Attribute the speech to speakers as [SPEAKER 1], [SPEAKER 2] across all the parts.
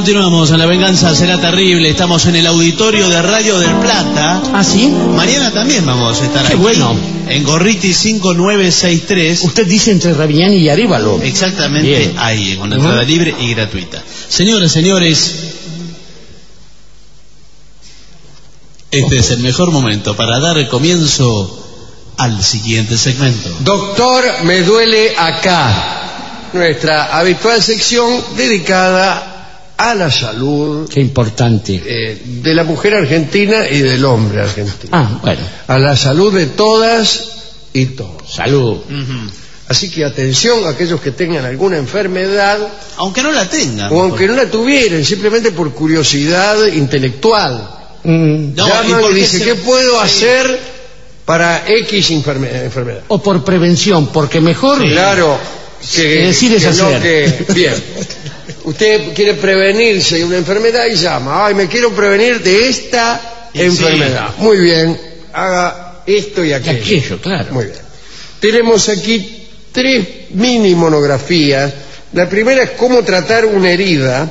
[SPEAKER 1] Continuamos en La Venganza Será Terrible. Estamos en el auditorio de Radio del Plata.
[SPEAKER 2] ¿Ah, sí?
[SPEAKER 1] Mañana también vamos a estar
[SPEAKER 2] Qué
[SPEAKER 1] aquí.
[SPEAKER 2] Bueno.
[SPEAKER 1] En Gorriti 5963.
[SPEAKER 2] Usted dice entre Raviñán y Arévalo.
[SPEAKER 1] Exactamente.
[SPEAKER 2] Bien.
[SPEAKER 1] Ahí, con entrada libre y gratuita. Señoras, señores, este es el mejor momento para dar comienzo al siguiente segmento.
[SPEAKER 3] Doctor, me duele acá. Nuestra habitual sección dedicada a la salud
[SPEAKER 2] Qué importante.
[SPEAKER 3] de la mujer argentina y del hombre argentino.
[SPEAKER 2] Ah, bueno.
[SPEAKER 3] A la salud de todas y todos.
[SPEAKER 2] Salud.
[SPEAKER 3] Así que atención a aquellos que tengan alguna enfermedad,
[SPEAKER 1] Aunque no la tengan.
[SPEAKER 3] o aunque no la tuvieran, simplemente por curiosidad intelectual.
[SPEAKER 1] No,
[SPEAKER 3] Llaman
[SPEAKER 1] por
[SPEAKER 3] y
[SPEAKER 1] qué
[SPEAKER 3] dicen,
[SPEAKER 1] se-
[SPEAKER 3] ¿qué puedo
[SPEAKER 1] sí.
[SPEAKER 3] hacer para X enfermedad?
[SPEAKER 2] O por prevención, porque mejor...
[SPEAKER 3] Claro, que
[SPEAKER 2] decir es
[SPEAKER 3] que no
[SPEAKER 2] hacer.
[SPEAKER 3] que- bien. Usted quiere prevenirse de una enfermedad y llama. Ay, me quiero prevenir de esta
[SPEAKER 1] Y
[SPEAKER 3] enfermedad.
[SPEAKER 1] sí.
[SPEAKER 3] Muy bien, haga esto y aquello.
[SPEAKER 2] Aquello, claro.
[SPEAKER 3] Muy bien. Tenemos aquí 3 mini monografías. La primera es cómo tratar una herida,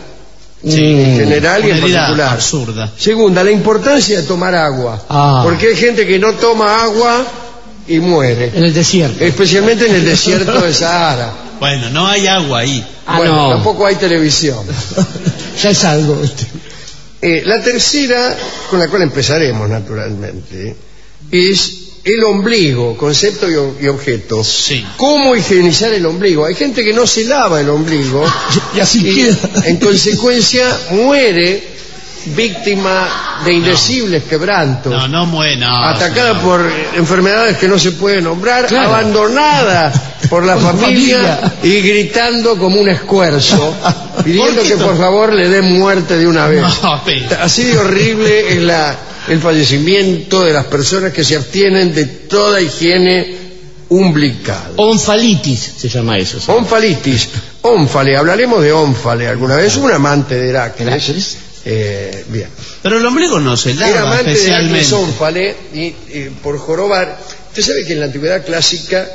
[SPEAKER 3] en general y
[SPEAKER 1] Una
[SPEAKER 3] en
[SPEAKER 1] herida
[SPEAKER 3] particular.
[SPEAKER 1] absurda.
[SPEAKER 3] Segunda, la importancia de tomar agua.
[SPEAKER 2] Ah.
[SPEAKER 3] Porque hay gente que no toma agua y muere.
[SPEAKER 2] En el desierto.
[SPEAKER 3] Especialmente en el desierto de Sahara.
[SPEAKER 1] Bueno, no hay agua ahí.
[SPEAKER 2] Ah,
[SPEAKER 3] Bueno,
[SPEAKER 2] no.
[SPEAKER 3] tampoco hay televisión.
[SPEAKER 2] Ya es algo.
[SPEAKER 3] La tercera, con la cual empezaremos naturalmente, es el ombligo, concepto y objeto.
[SPEAKER 1] Sí.
[SPEAKER 3] ¿Cómo higienizar el ombligo? Hay gente que no se lava el ombligo
[SPEAKER 2] Y así
[SPEAKER 3] y
[SPEAKER 2] queda.
[SPEAKER 3] en consecuencia muere víctima de indecibles quebrantos.
[SPEAKER 1] No muere. No,
[SPEAKER 3] Atacada
[SPEAKER 1] señor.
[SPEAKER 3] por enfermedades que no se pueden nombrar,
[SPEAKER 2] Claro.
[SPEAKER 3] abandonada por la
[SPEAKER 2] Por la
[SPEAKER 3] familia,
[SPEAKER 2] familia.
[SPEAKER 3] y gritando como un escuerzo, pidiendo
[SPEAKER 1] ¿Por qué
[SPEAKER 3] que
[SPEAKER 1] no?
[SPEAKER 3] por favor le den muerte de una vez.
[SPEAKER 1] No, pero-
[SPEAKER 3] Así de horrible es el fallecimiento de las personas que se abstienen de toda higiene umbilical.
[SPEAKER 2] Onfalitis se llama eso. ¿sí?
[SPEAKER 3] Onfalitis, ónfale, hablaremos de ónfale alguna vez, un amante de Heracles.
[SPEAKER 2] Heracles.
[SPEAKER 3] Bien.
[SPEAKER 1] Pero el ombligo no se
[SPEAKER 3] Era
[SPEAKER 1] lava
[SPEAKER 3] amante de Heracles
[SPEAKER 1] especialmente.
[SPEAKER 3] ónfale y por jorobar. Usted sabe que en la antigüedad clásica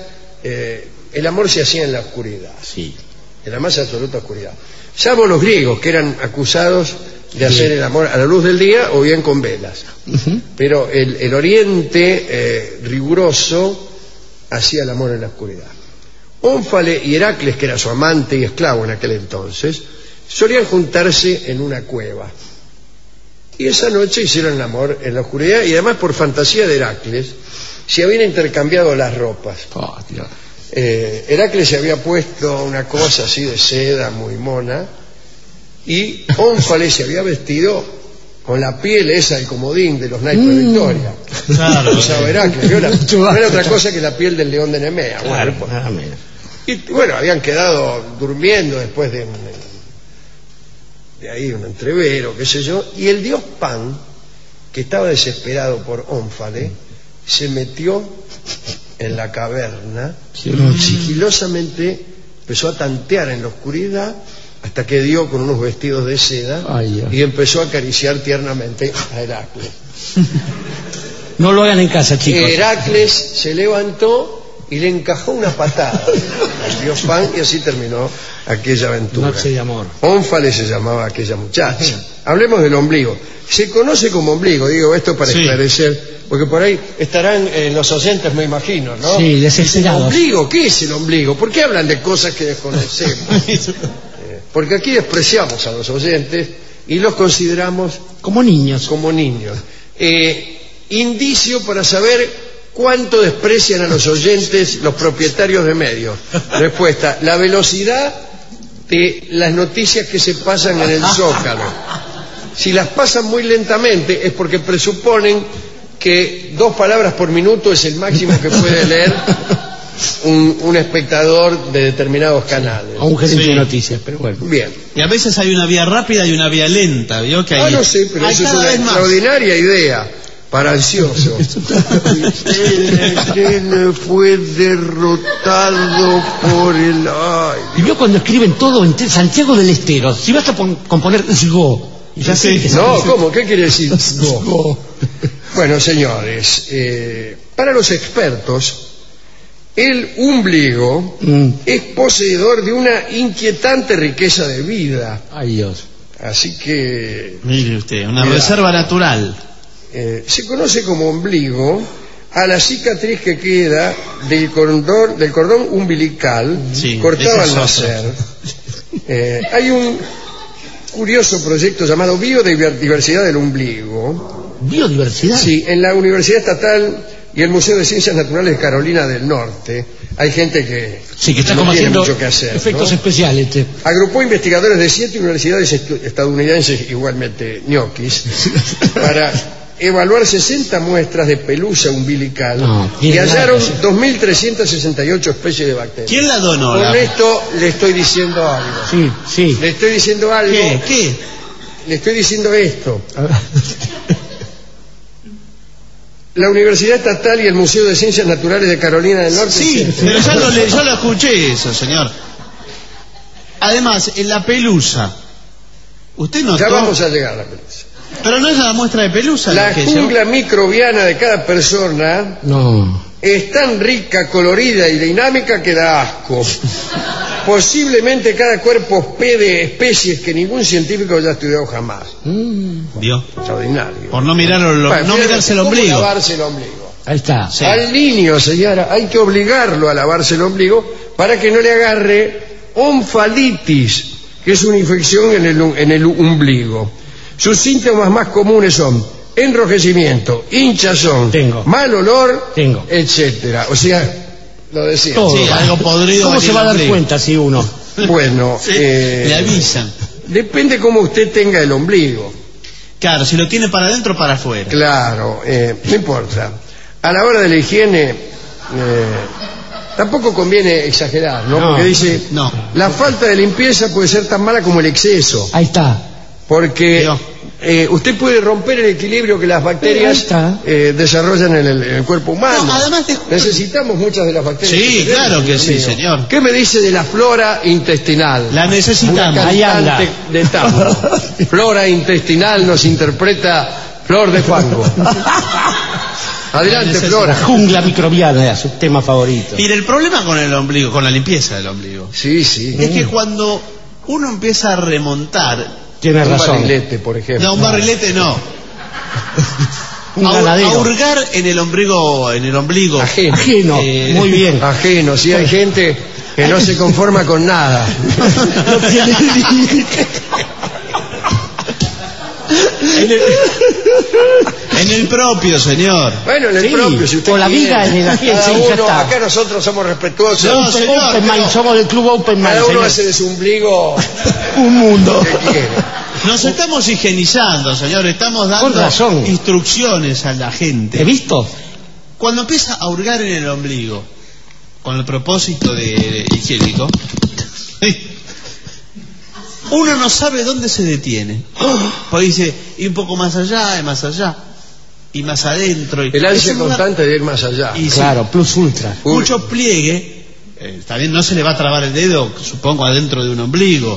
[SPEAKER 3] el amor se hacía en la oscuridad,
[SPEAKER 2] Sí.
[SPEAKER 3] en la más absoluta oscuridad. Salvo los griegos, que eran acusados de hacer el amor a la luz del día o bien con velas. Pero el oriente riguroso hacía el amor en la oscuridad. Ónfale y Heracles, que era su amante y esclavo en aquel entonces, solían juntarse en una cueva. Y esa noche hicieron el amor en la oscuridad, y además por fantasía de Heracles se habían intercambiado las ropas.
[SPEAKER 2] Oh, Dios.
[SPEAKER 3] Heracles se había puesto una cosa así de seda muy mona, y Ónfale se había vestido con la piel esa, el comodín de los naipes de Victoria.
[SPEAKER 1] Claro.
[SPEAKER 3] Usaba Heracles, ¿vio? No era otra cosa que la piel del león de Nemea.
[SPEAKER 2] Claro,
[SPEAKER 3] Bueno,
[SPEAKER 2] nada menos.
[SPEAKER 3] y bueno, habían quedado durmiendo después de ahí un entrevero, qué sé yo, y el dios Pan, que estaba desesperado por Ónfale, se metió en la caverna, sigilosamente empezó a tantear en la oscuridad hasta que dio con unos vestidos de seda.
[SPEAKER 2] Ay, Dios.
[SPEAKER 3] Y empezó a acariciar tiernamente a Heracles.
[SPEAKER 2] No lo hagan en casa, chicos.
[SPEAKER 3] Heracles se levantó y le encajó una patada al dios Pan, y así terminó aquella aventura.
[SPEAKER 2] Noche de amor.
[SPEAKER 3] Ónfale se llamaba aquella muchacha. Hablemos del ombligo. Se conoce como ombligo, digo esto para
[SPEAKER 1] Sí.
[SPEAKER 3] esclarecer, porque por ahí estarán los oyentes, me imagino, ¿no?
[SPEAKER 2] Sí, desesperados.
[SPEAKER 3] ¿Ombligo? ¿Qué es el ombligo? ¿Por qué hablan de cosas que desconocemos? Porque aquí despreciamos a los oyentes y los consideramos
[SPEAKER 2] Como niños.
[SPEAKER 3] como niños. Indicio para saber cuánto desprecian a los oyentes los propietarios de medios. Respuesta: la velocidad de las noticias que se pasan en el Zócalo. Si las pasan muy lentamente es porque presuponen que 2 palabras por minuto es el máximo que puede leer un espectador de determinados canales.
[SPEAKER 2] A un gerente
[SPEAKER 1] Sí.
[SPEAKER 2] de noticias, pero bueno.
[SPEAKER 3] Bien.
[SPEAKER 1] Y a veces hay una vía rápida y una vía lenta, ¿vio? Que hay,
[SPEAKER 3] No sé, pero
[SPEAKER 1] hay
[SPEAKER 3] eso es
[SPEAKER 1] cada
[SPEAKER 3] una
[SPEAKER 1] vez más.
[SPEAKER 3] extraordinaria idea para ansiosos. Él fue derrotado por el... Ay,
[SPEAKER 2] Y vio cuando escriben todo en Santiago del Estero. Si vas a componer Sgo. Y ya sé que
[SPEAKER 3] no, ¿cómo? ¿Qué quiere decir?
[SPEAKER 2] Sgo.
[SPEAKER 3] Bueno, señores, para los expertos, el ombligo es poseedor de una inquietante riqueza de vida.
[SPEAKER 2] Ay, Dios.
[SPEAKER 3] Así que
[SPEAKER 1] Mire usted, una reserva natural.
[SPEAKER 3] se conoce como ombligo a la cicatriz que queda del cordón umbilical cortado al nacer. Hay un curioso proyecto llamado Biodiversidad del Ombligo.
[SPEAKER 2] ¿Biodiversidad?
[SPEAKER 3] Sí, en la Universidad Estatal y el Museo de Ciencias Naturales de Carolina del Norte hay gente que
[SPEAKER 2] está
[SPEAKER 3] no
[SPEAKER 2] como
[SPEAKER 3] tiene
[SPEAKER 2] haciendo
[SPEAKER 3] mucho que hacer,
[SPEAKER 2] efectos
[SPEAKER 3] ¿no?
[SPEAKER 2] especiales.
[SPEAKER 3] Agrupó investigadores de 7 universidades estadounidenses, igualmente ñoquis, para evaluar 60 muestras de pelusa umbilical y hallaron 2.368 especies de bacterias.
[SPEAKER 1] ¿Quién la donó?
[SPEAKER 3] Con esto le estoy diciendo algo.
[SPEAKER 2] Sí.
[SPEAKER 3] Le estoy diciendo algo.
[SPEAKER 1] ¿Qué?
[SPEAKER 3] Le estoy diciendo esto. La Universidad Estatal y el Museo de Ciencias Naturales de Carolina del Norte.
[SPEAKER 1] Sí, pero yo lo escuché eso, señor. Además, en la pelusa, usted notó...
[SPEAKER 3] Ya vamos a llegar a la pelusa.
[SPEAKER 1] Pero no es la muestra de pelusa.
[SPEAKER 3] La jungla microbiana de cada persona es tan rica, colorida y dinámica que da asco. Posiblemente cada cuerpo hospede especies que ningún científico haya estudiado jamás.
[SPEAKER 1] ¿Vio?
[SPEAKER 3] Extraordinario.
[SPEAKER 1] Por no mirarse el ombligo.
[SPEAKER 3] ¿Cómo lavarse el ombligo?
[SPEAKER 2] Ahí está.
[SPEAKER 1] Sí.
[SPEAKER 3] Al niño, señora, hay que obligarlo a lavarse el ombligo para que no le agarre onfalitis, que es una infección en el ombligo. Sus síntomas más comunes son enrojecimiento, hinchazón, mal olor, etcétera. O sea, lo decía.
[SPEAKER 2] Todo.
[SPEAKER 1] Sí, algo podrido.
[SPEAKER 2] ¿Cómo se va a dar
[SPEAKER 1] ombligo.
[SPEAKER 2] cuenta si uno?
[SPEAKER 3] Bueno,
[SPEAKER 1] le avisan.
[SPEAKER 3] Depende cómo usted tenga el ombligo.
[SPEAKER 1] Claro, si lo tiene para adentro o para afuera.
[SPEAKER 3] Claro, no importa. A la hora de la higiene, tampoco conviene exagerar, ¿no? Porque dice, la falta de limpieza puede ser tan mala como el exceso.
[SPEAKER 2] Ahí está.
[SPEAKER 3] Porque usted puede romper el equilibrio que las bacterias desarrollan en el cuerpo humano.
[SPEAKER 1] No, además
[SPEAKER 3] necesitamos muchas de las bacterias.
[SPEAKER 1] Sí, claro que sí, señor.
[SPEAKER 3] ¿Qué me dice de la flora intestinal?
[SPEAKER 1] La necesitamos.
[SPEAKER 3] Una cantante de tango. Flora intestinal nos interpreta Flor de Fango. Adelante, Flora.
[SPEAKER 2] La jungla microbiana es su tema favorito.
[SPEAKER 1] Mire, el problema con el ombligo, con la limpieza del ombligo,
[SPEAKER 3] sí,
[SPEAKER 1] es que cuando uno empieza a remontar...
[SPEAKER 2] Tiene razón.
[SPEAKER 3] Un barrilete, por ejemplo.
[SPEAKER 1] No, un barrilete no.
[SPEAKER 2] ganadero.
[SPEAKER 1] A hurgar en el ombligo.
[SPEAKER 2] Ajeno. Muy bien.
[SPEAKER 3] Ajeno, sí, hay gente que no se conforma con nada.
[SPEAKER 2] No tiene límite.
[SPEAKER 1] En el propio, señor.
[SPEAKER 3] Bueno, en el propio, si usted
[SPEAKER 2] con la vida en el ajeno, sí, ya está.
[SPEAKER 3] Acá nosotros somos respetuosos.
[SPEAKER 1] No, señor,
[SPEAKER 2] Open Mind, somos del club Open Mind.
[SPEAKER 3] Cada uno hace de su ombligo
[SPEAKER 2] un mundo.
[SPEAKER 3] que quiere.
[SPEAKER 1] Nos estamos higienizando, señor. Estamos dando instrucciones a la gente.
[SPEAKER 2] ¿He visto?
[SPEAKER 1] Cuando empieza a hurgar en el ombligo, con el propósito de higiénico, uno no sabe dónde se detiene. Porque dice, y un poco más allá, y más allá, y más adentro.
[SPEAKER 3] El ansia constante de ir más allá.
[SPEAKER 2] Y claro, plus ultra.
[SPEAKER 1] Mucho pliegue, también no se le va a trabar el dedo, supongo, adentro de un ombligo.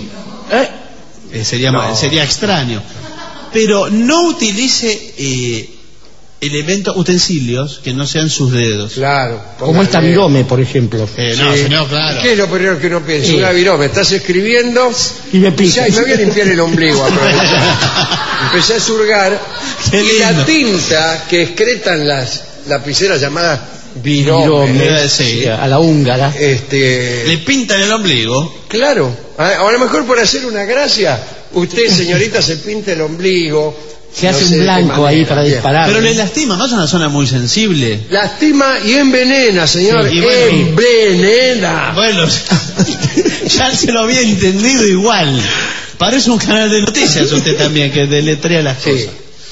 [SPEAKER 1] Sería extraño. Pero no utilice utensilios que no sean sus dedos.
[SPEAKER 3] Claro.
[SPEAKER 2] Como esta virome, por ejemplo.
[SPEAKER 1] No, señor, claro.
[SPEAKER 3] ¿Qué es lo primero que uno piensa? Una virome. Estás escribiendo
[SPEAKER 2] y me pica.
[SPEAKER 3] Me voy a limpiar el ombligo. Empecé a surgar y la tinta que excretan las lapiceras llamadas virome,
[SPEAKER 2] a la húngara,
[SPEAKER 1] le pintan el ombligo.
[SPEAKER 3] Claro. A lo mejor por hacer una gracia, usted, señorita, se pinta el ombligo.
[SPEAKER 2] Se hace un blanco ahí para disparar.
[SPEAKER 1] Pero le lastima, no es una zona muy sensible.
[SPEAKER 3] Lastima y envenena, señor.
[SPEAKER 1] Sí,
[SPEAKER 3] envenena.
[SPEAKER 1] Bueno, ya se lo había entendido igual. Parece un canal de noticias usted también, que deletrea las cosas.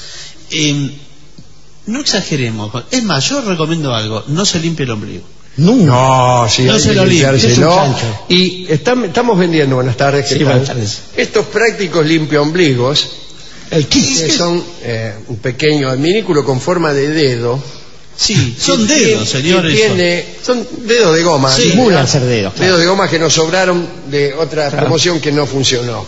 [SPEAKER 1] No exageremos. Es más, yo recomiendo algo. No se limpie el ombligo.
[SPEAKER 3] No, sí,
[SPEAKER 1] no se lo limpie.
[SPEAKER 3] Y estamos vendiendo, buenas tardes,
[SPEAKER 2] buenas tardes.
[SPEAKER 3] Estos prácticos limpiaombligos.
[SPEAKER 2] El kit.
[SPEAKER 3] Que son un pequeño adminículo con forma de dedo.
[SPEAKER 1] Sí, son dedos, señores.
[SPEAKER 3] Son dedos de goma.
[SPEAKER 2] Sí, simulan ser dedos.
[SPEAKER 3] Dedos de goma que nos sobraron de otra promoción que no funcionó.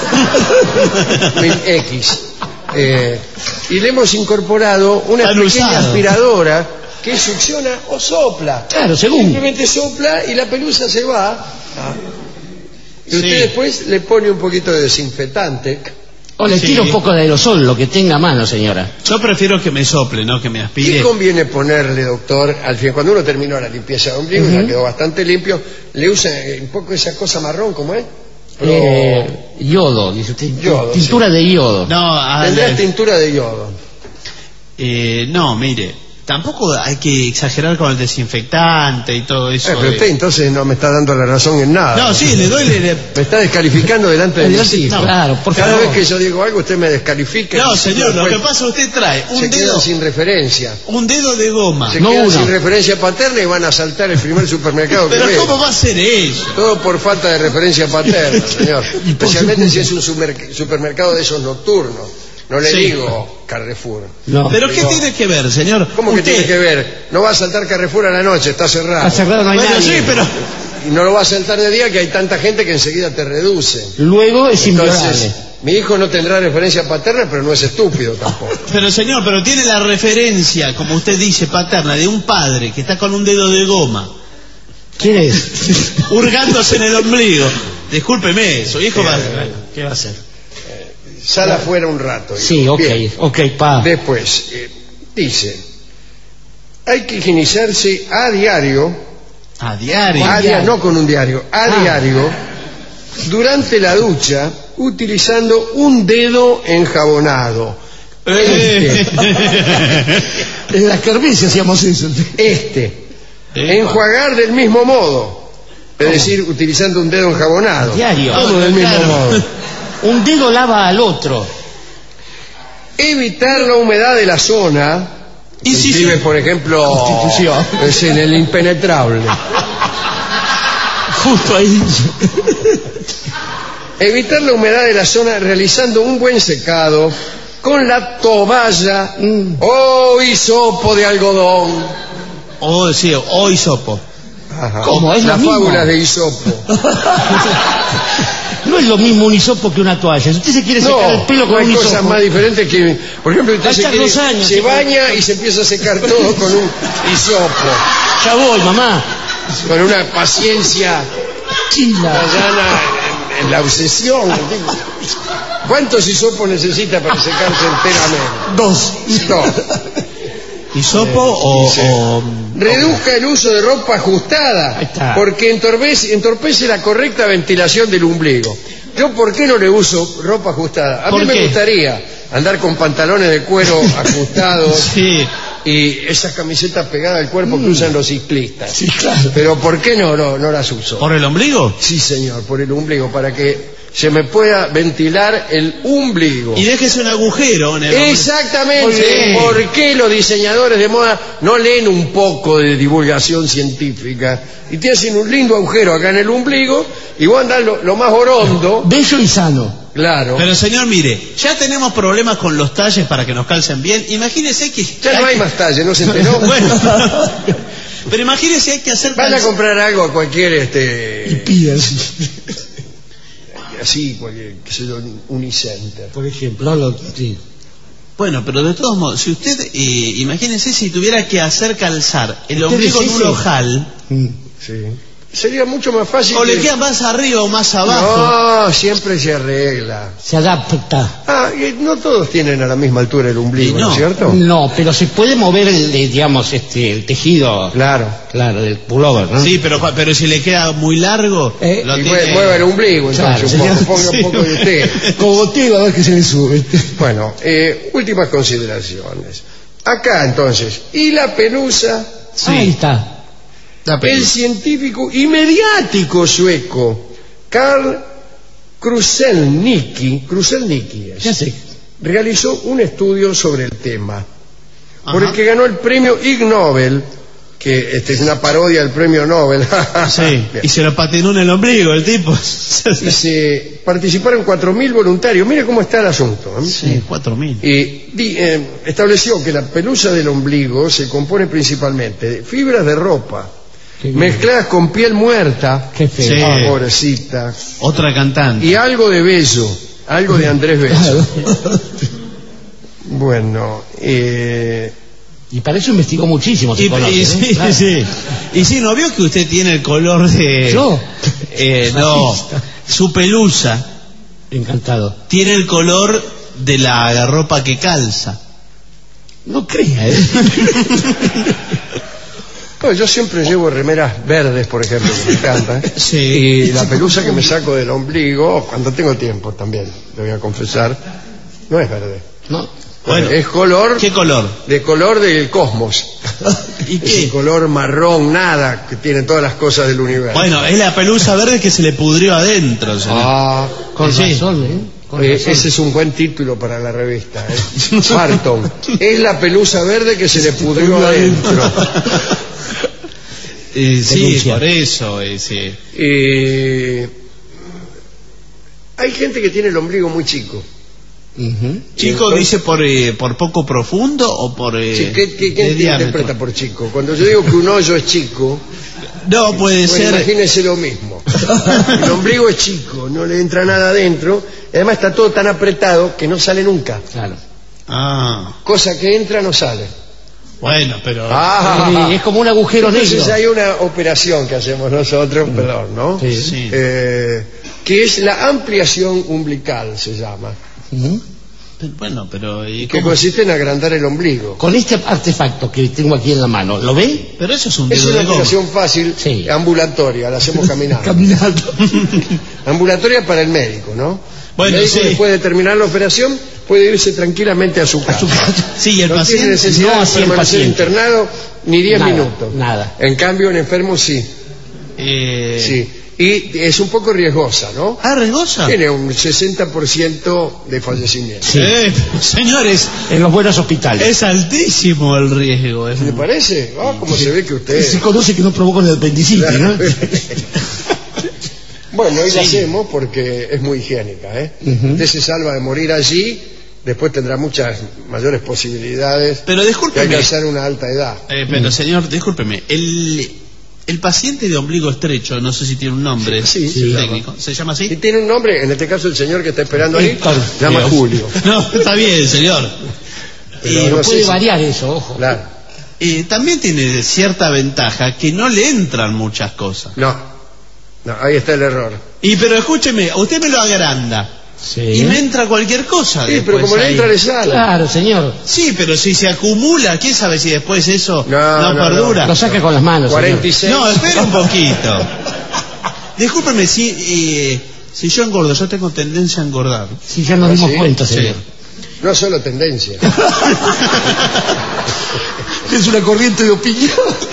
[SPEAKER 3] X. Y le hemos incorporado una pequeña aspiradora que succiona o sopla.
[SPEAKER 2] Claro, según.
[SPEAKER 3] Simplemente sopla y la pelusa se va. Y usted después le pone un poquito de desinfectante.
[SPEAKER 2] O le
[SPEAKER 1] Sí.
[SPEAKER 2] tiro un poco de aerosol, lo que tenga a mano, señora.
[SPEAKER 1] Yo prefiero que me sople, no que me
[SPEAKER 3] ¿Qué
[SPEAKER 1] aspire.
[SPEAKER 3] conviene ponerle, doctor, al fin? Cuando uno terminó la limpieza de ombligo, ya quedó bastante limpio, le usa un poco esa cosa marrón, ¿cómo es?
[SPEAKER 2] Yodo, dice usted.
[SPEAKER 3] Yodo,
[SPEAKER 2] Tintura de yodo.
[SPEAKER 1] No,
[SPEAKER 3] Tendrá tintura de yodo.
[SPEAKER 1] no, mire, tampoco hay que exagerar con el desinfectante y todo eso.
[SPEAKER 3] Pero usted entonces no me está dando la razón en nada.
[SPEAKER 1] No, sí, le doy...
[SPEAKER 3] Me está descalificando delante de mis hijos.
[SPEAKER 2] Claro, por
[SPEAKER 3] Cada
[SPEAKER 2] favor.
[SPEAKER 3] vez que yo digo algo, usted me descalifica.
[SPEAKER 1] No,
[SPEAKER 3] y
[SPEAKER 1] señor, lo
[SPEAKER 3] después
[SPEAKER 1] que pasa, usted trae
[SPEAKER 3] se
[SPEAKER 1] un
[SPEAKER 3] quedan
[SPEAKER 1] dedo,
[SPEAKER 3] sin referencia.
[SPEAKER 1] un dedo de goma.
[SPEAKER 3] Se
[SPEAKER 2] No
[SPEAKER 3] quedan
[SPEAKER 2] uno.
[SPEAKER 3] sin referencia paterna y van a saltar el primer supermercado que
[SPEAKER 1] Pero
[SPEAKER 3] vean.
[SPEAKER 1] ¿cómo va a ser eso?
[SPEAKER 3] Todo por falta de referencia paterna, señor. Especialmente si es un supermercado de esos nocturnos. No le
[SPEAKER 1] Sí.
[SPEAKER 3] digo Carrefour.
[SPEAKER 2] No.
[SPEAKER 1] ¿Pero qué
[SPEAKER 3] Digo,
[SPEAKER 1] tiene que ver, señor?
[SPEAKER 3] ¿Cómo que
[SPEAKER 1] Usted-
[SPEAKER 3] tiene que ver? No va a saltar Carrefour a la noche, está cerrado.
[SPEAKER 2] Está cerrado, no hay
[SPEAKER 1] Bueno,
[SPEAKER 2] nadie.
[SPEAKER 1] sí, pero...
[SPEAKER 3] Y no lo va a saltar de día, que hay tanta gente que enseguida te reduce.
[SPEAKER 2] Luego es
[SPEAKER 3] Entonces,
[SPEAKER 2] inviolable.
[SPEAKER 3] mi hijo no tendrá referencia paterna, pero no es estúpido tampoco.
[SPEAKER 1] Pero señor, pero tiene la referencia, como usted dice, paterna, de un padre que está con un dedo de goma,
[SPEAKER 2] ¿Quién es?
[SPEAKER 1] hurgándose en el ombligo. Discúlpeme, su hijo va...
[SPEAKER 2] ¿Qué va a hacer?
[SPEAKER 3] Sal afuera un rato. hijo.
[SPEAKER 2] Sí, ok,
[SPEAKER 3] Bien.
[SPEAKER 2] ok, pa.
[SPEAKER 3] Después, dice, hay que higienizarse a diario,
[SPEAKER 1] A diario.
[SPEAKER 3] no con un diario, a diario, durante la ducha, utilizando un dedo enjabonado.
[SPEAKER 2] En las kermeses hacíamos eso.
[SPEAKER 3] Enjuagar del mismo modo, es decir, utilizando un dedo enjabonado.
[SPEAKER 2] Diario.
[SPEAKER 3] Todo del mismo
[SPEAKER 1] Claro.
[SPEAKER 3] modo.
[SPEAKER 2] Un dedo lava al otro.
[SPEAKER 3] Evitar la humedad de la zona.
[SPEAKER 1] Y si
[SPEAKER 3] Vive,
[SPEAKER 1] se-
[SPEAKER 3] por ejemplo,
[SPEAKER 2] Constitución.
[SPEAKER 3] es en el impenetrable.
[SPEAKER 2] Justo ahí.
[SPEAKER 3] Evitar la humedad de la zona realizando un buen secado con la toalla o hisopo de algodón.
[SPEAKER 1] Oh, sí, o hisopo.
[SPEAKER 3] Ajá.
[SPEAKER 2] ¿Cómo? Es lo
[SPEAKER 3] Las
[SPEAKER 2] mismo.
[SPEAKER 3] fábulas de hisopo.
[SPEAKER 2] No es lo mismo un hisopo que una toalla. Si usted se quiere secar el pelo
[SPEAKER 3] no
[SPEAKER 2] con
[SPEAKER 3] hay
[SPEAKER 2] un
[SPEAKER 3] cosas
[SPEAKER 2] hisopo.
[SPEAKER 3] más diferentes que, por ejemplo, usted
[SPEAKER 2] Va a
[SPEAKER 3] se,
[SPEAKER 2] estar
[SPEAKER 3] quiere-
[SPEAKER 2] 2 años.
[SPEAKER 3] se baña y se empieza a secar todo con un hisopo,
[SPEAKER 2] Ya voy, mamá.
[SPEAKER 3] con una paciencia
[SPEAKER 2] Chila.
[SPEAKER 3] allana en la obsesión. ¿Cuántos hisopos necesita para secarse enteramente?
[SPEAKER 2] 2.
[SPEAKER 3] No.
[SPEAKER 1] ¿Hisopo o,
[SPEAKER 3] Sí.
[SPEAKER 1] o-
[SPEAKER 3] Reduzca el uso de ropa ajustada,
[SPEAKER 2] Ahí está.
[SPEAKER 3] porque entorpece la correcta ventilación del ombligo. Yo, ¿por qué no le uso ropa ajustada? A mí
[SPEAKER 1] ¿Por
[SPEAKER 3] me
[SPEAKER 1] qué?
[SPEAKER 3] gustaría andar con pantalones de cuero ajustados
[SPEAKER 1] Sí.
[SPEAKER 3] y esas camisetas pegadas al cuerpo que usan los ciclistas.
[SPEAKER 2] Sí, claro.
[SPEAKER 3] Pero ¿por qué no las uso?
[SPEAKER 1] ¿Por el ombligo?
[SPEAKER 3] Sí, señor, por el ombligo, para que se me pueda ventilar el ombligo.
[SPEAKER 1] Y déjese un agujero en el ombligo. Muy
[SPEAKER 3] Exactamente.
[SPEAKER 1] bien.
[SPEAKER 3] ¿Por qué los diseñadores de moda no leen un poco de divulgación científica y te hacen un lindo agujero acá en el ombligo y vos andás lo más orondo?
[SPEAKER 2] Bello y sano.
[SPEAKER 3] Claro.
[SPEAKER 1] Pero señor, mire, ya tenemos problemas con los talles para que nos calcen bien. Imagínese que...
[SPEAKER 3] Ya no hay más talle, ¿no se enteró?
[SPEAKER 1] Bueno, pero imagínese hay que hacer...
[SPEAKER 3] Van a
[SPEAKER 1] calz-
[SPEAKER 3] comprar algo a cualquier,
[SPEAKER 2] Y pidas,
[SPEAKER 3] así, cualquier, qué sé yo, Unicenter.
[SPEAKER 2] por ejemplo. No, sí.
[SPEAKER 1] Bueno, pero de todos modos, si usted, imagínese si tuviera que hacer calzar el
[SPEAKER 2] Usted
[SPEAKER 1] ombligo en
[SPEAKER 2] dice
[SPEAKER 1] un
[SPEAKER 2] sí.
[SPEAKER 1] ojal,
[SPEAKER 3] Sí. Sería mucho más fácil.
[SPEAKER 1] o le
[SPEAKER 3] que-
[SPEAKER 1] queda más arriba o más abajo.
[SPEAKER 3] No, siempre se arregla.
[SPEAKER 2] Se adapta.
[SPEAKER 3] Ah, y no todos tienen a la misma altura el ombligo,
[SPEAKER 1] Y no.
[SPEAKER 3] ¿no es cierto?
[SPEAKER 2] No, pero se puede mover digamos, el tejido.
[SPEAKER 3] Claro.
[SPEAKER 2] Claro, del pullover, ¿no?
[SPEAKER 1] Sí, pero si le queda muy largo, lo
[SPEAKER 3] Y
[SPEAKER 1] tiene...
[SPEAKER 3] mueva el ombligo, entonces,
[SPEAKER 2] Claro,
[SPEAKER 3] un poco,
[SPEAKER 2] señor.
[SPEAKER 3] ponga un poco de usted.
[SPEAKER 2] Como te va a ver que se le sube.
[SPEAKER 3] Bueno, últimas consideraciones. Acá, entonces, y la pelusa,
[SPEAKER 1] Sí.
[SPEAKER 2] Ahí está.
[SPEAKER 1] La
[SPEAKER 3] el
[SPEAKER 1] peli.
[SPEAKER 3] científico y mediático sueco Carl Kruselnicki es,
[SPEAKER 2] Ya sé.
[SPEAKER 3] realizó un estudio sobre el tema, por el
[SPEAKER 1] Ajá.
[SPEAKER 3] que ganó el premio Ig Nobel, que es una parodia del premio Nobel.
[SPEAKER 1] Sí,
[SPEAKER 3] Bien.
[SPEAKER 1] y se lo patinó en el ombligo el tipo.
[SPEAKER 3] Y se participaron 4.000 voluntarios. Mire cómo está el asunto. ¿eh?
[SPEAKER 1] Sí, 4.000.
[SPEAKER 3] Y estableció que la pelusa del ombligo se compone principalmente de fibras de ropa
[SPEAKER 2] Qué bien.
[SPEAKER 3] mezcladas con piel muerta,
[SPEAKER 2] Qué feo.
[SPEAKER 1] Sí.
[SPEAKER 3] ah, pobrecita,
[SPEAKER 1] Otra cantante.
[SPEAKER 3] y algo de Bello, algo de Andrés Bello.
[SPEAKER 2] Claro.
[SPEAKER 3] Bueno,
[SPEAKER 2] Y para eso investigó muchísimo. se conoce, ¿eh?
[SPEAKER 1] sí,
[SPEAKER 2] Claro.
[SPEAKER 1] sí. Y sí, ¿no vio que usted tiene el color de...
[SPEAKER 2] ¿Yo?
[SPEAKER 1] no, su pelusa.
[SPEAKER 2] Encantado.
[SPEAKER 1] tiene el color de la ropa que calza.
[SPEAKER 2] No crea,
[SPEAKER 3] No, yo siempre llevo remeras verdes, por ejemplo, que me encantan.
[SPEAKER 1] Sí.
[SPEAKER 3] Y la pelusa que me saco del ombligo, cuando tengo tiempo también, lo voy a confesar, no es verde.
[SPEAKER 2] No.
[SPEAKER 1] Bueno,
[SPEAKER 3] es color...
[SPEAKER 1] ¿qué color?
[SPEAKER 3] De color del cosmos.
[SPEAKER 1] ¿Y
[SPEAKER 3] Es
[SPEAKER 1] qué?
[SPEAKER 3] un color marrón, nada, que tiene todas las cosas del universo.
[SPEAKER 1] Bueno, es la pelusa verde que se le pudrió adentro, señor.
[SPEAKER 3] Ah,
[SPEAKER 2] Con
[SPEAKER 1] Sí.
[SPEAKER 2] razón, Con razón.
[SPEAKER 3] ese es un buen título para la revista, ¿eh? Barton. Es la pelusa verde que se le pudrió adentro.
[SPEAKER 1] Sí,
[SPEAKER 2] Denuncia.
[SPEAKER 1] por eso. Sí.
[SPEAKER 3] Hay gente que tiene el ombligo muy chico.
[SPEAKER 2] Ujú.
[SPEAKER 1] Chico, dice por poco profundo o por
[SPEAKER 3] Sí,
[SPEAKER 1] de
[SPEAKER 3] ¿Qué
[SPEAKER 1] diámetro?
[SPEAKER 3] interpreta por chico? Cuando yo digo que un hoyo es chico,
[SPEAKER 1] No, puede
[SPEAKER 3] bueno,
[SPEAKER 1] ser.
[SPEAKER 3] imagínese lo mismo. El ombligo es chico, no le entra nada adentro, además está todo tan apretado que no sale nunca.
[SPEAKER 2] Claro.
[SPEAKER 1] Ah,
[SPEAKER 3] Cosa que entra no sale.
[SPEAKER 1] bueno, pero.
[SPEAKER 2] Sí, es como un agujero negro.
[SPEAKER 3] Entonces hay una operación que hacemos nosotros, perdón, ¿no?
[SPEAKER 2] Sí.
[SPEAKER 1] Sí.
[SPEAKER 3] Que es la ampliación umbilical, se llama,
[SPEAKER 2] Ujú.
[SPEAKER 1] Bueno, pero. ¿y
[SPEAKER 3] que
[SPEAKER 1] cómo?
[SPEAKER 3] consiste en agrandar el ombligo.
[SPEAKER 2] Con este artefacto que tengo aquí en la mano, ¿lo ven?
[SPEAKER 1] Pero eso es un
[SPEAKER 3] Es
[SPEAKER 1] dedo
[SPEAKER 3] una
[SPEAKER 1] de goma.
[SPEAKER 3] operación fácil,
[SPEAKER 2] Sí.
[SPEAKER 3] ambulatoria, la hacemos caminando.
[SPEAKER 2] Caminando.
[SPEAKER 3] Ambulatoria para el médico, ¿no?
[SPEAKER 1] Bueno,
[SPEAKER 3] el médico,
[SPEAKER 1] sí.
[SPEAKER 3] después de terminar la operación, puede irse tranquilamente a su casa.
[SPEAKER 1] Sí, y el
[SPEAKER 3] No tiene
[SPEAKER 1] paciente.
[SPEAKER 3] necesidad
[SPEAKER 2] no
[SPEAKER 3] de
[SPEAKER 2] así el
[SPEAKER 3] permanecer
[SPEAKER 2] paciente.
[SPEAKER 3] internado ni 10
[SPEAKER 2] Nada,
[SPEAKER 3] minutos.
[SPEAKER 2] nada.
[SPEAKER 3] En cambio, un enfermo sí.
[SPEAKER 1] Sí.
[SPEAKER 3] Y es un poco riesgosa, ¿no?
[SPEAKER 1] Ah, ¿regosa?
[SPEAKER 3] Tiene un 60% de fallecimiento.
[SPEAKER 2] Sí.
[SPEAKER 1] Señores,
[SPEAKER 2] En los buenos hospitales.
[SPEAKER 1] es altísimo el riesgo.
[SPEAKER 3] ¿Le parece? Ah, como se ve que usted...
[SPEAKER 2] Se conoce que no provoca el apendicitis, ¿no?
[SPEAKER 3] Bueno, hoy
[SPEAKER 1] Sí.
[SPEAKER 3] la hacemos porque es muy higiénica, ¿eh?
[SPEAKER 2] Ujú.
[SPEAKER 3] Usted se salva de morir allí, después tendrá muchas mayores posibilidades
[SPEAKER 1] Pero
[SPEAKER 3] de
[SPEAKER 1] discúlpeme.
[SPEAKER 3] alcanzar una alta edad.
[SPEAKER 1] Pero señor, discúlpeme. El paciente de ombligo estrecho, no sé si tiene un nombre
[SPEAKER 3] Sí,
[SPEAKER 2] sí.
[SPEAKER 1] técnico. ¿Se llama
[SPEAKER 3] Y
[SPEAKER 1] así?
[SPEAKER 3] tiene un nombre, en este caso el señor que está esperando ahí,
[SPEAKER 2] Héctor.
[SPEAKER 3] se llama
[SPEAKER 1] Dios.
[SPEAKER 3] Julio.
[SPEAKER 1] No, está bien, señor.
[SPEAKER 3] Pero
[SPEAKER 1] Y
[SPEAKER 3] no
[SPEAKER 2] No
[SPEAKER 3] sé
[SPEAKER 2] puede
[SPEAKER 3] si-
[SPEAKER 2] variar eso, ojo.
[SPEAKER 3] Claro.
[SPEAKER 1] también tiene cierta ventaja que no le entran muchas cosas.
[SPEAKER 3] No, ahí está el error.
[SPEAKER 1] Pero escúcheme, usted me lo agranda
[SPEAKER 2] Sí.
[SPEAKER 1] y me entra cualquier cosa.
[SPEAKER 3] Sí, pero
[SPEAKER 1] después
[SPEAKER 3] como le
[SPEAKER 1] ahí.
[SPEAKER 3] entra le sale.
[SPEAKER 2] Claro, señor.
[SPEAKER 1] Sí, pero si se acumula, ¿quién sabe si después eso no,
[SPEAKER 3] No,
[SPEAKER 1] perdura?
[SPEAKER 2] Lo saca con las manos, señor.
[SPEAKER 3] 46.
[SPEAKER 1] No, espera un poquito. Discúlpeme, si yo engordo, yo tengo tendencia a engordar.
[SPEAKER 2] Si ya nos dimos
[SPEAKER 3] ¿sí?
[SPEAKER 2] cuenta,
[SPEAKER 1] Sí.
[SPEAKER 2] señor.
[SPEAKER 3] No solo tendencia.
[SPEAKER 2] Es una corriente de opinión.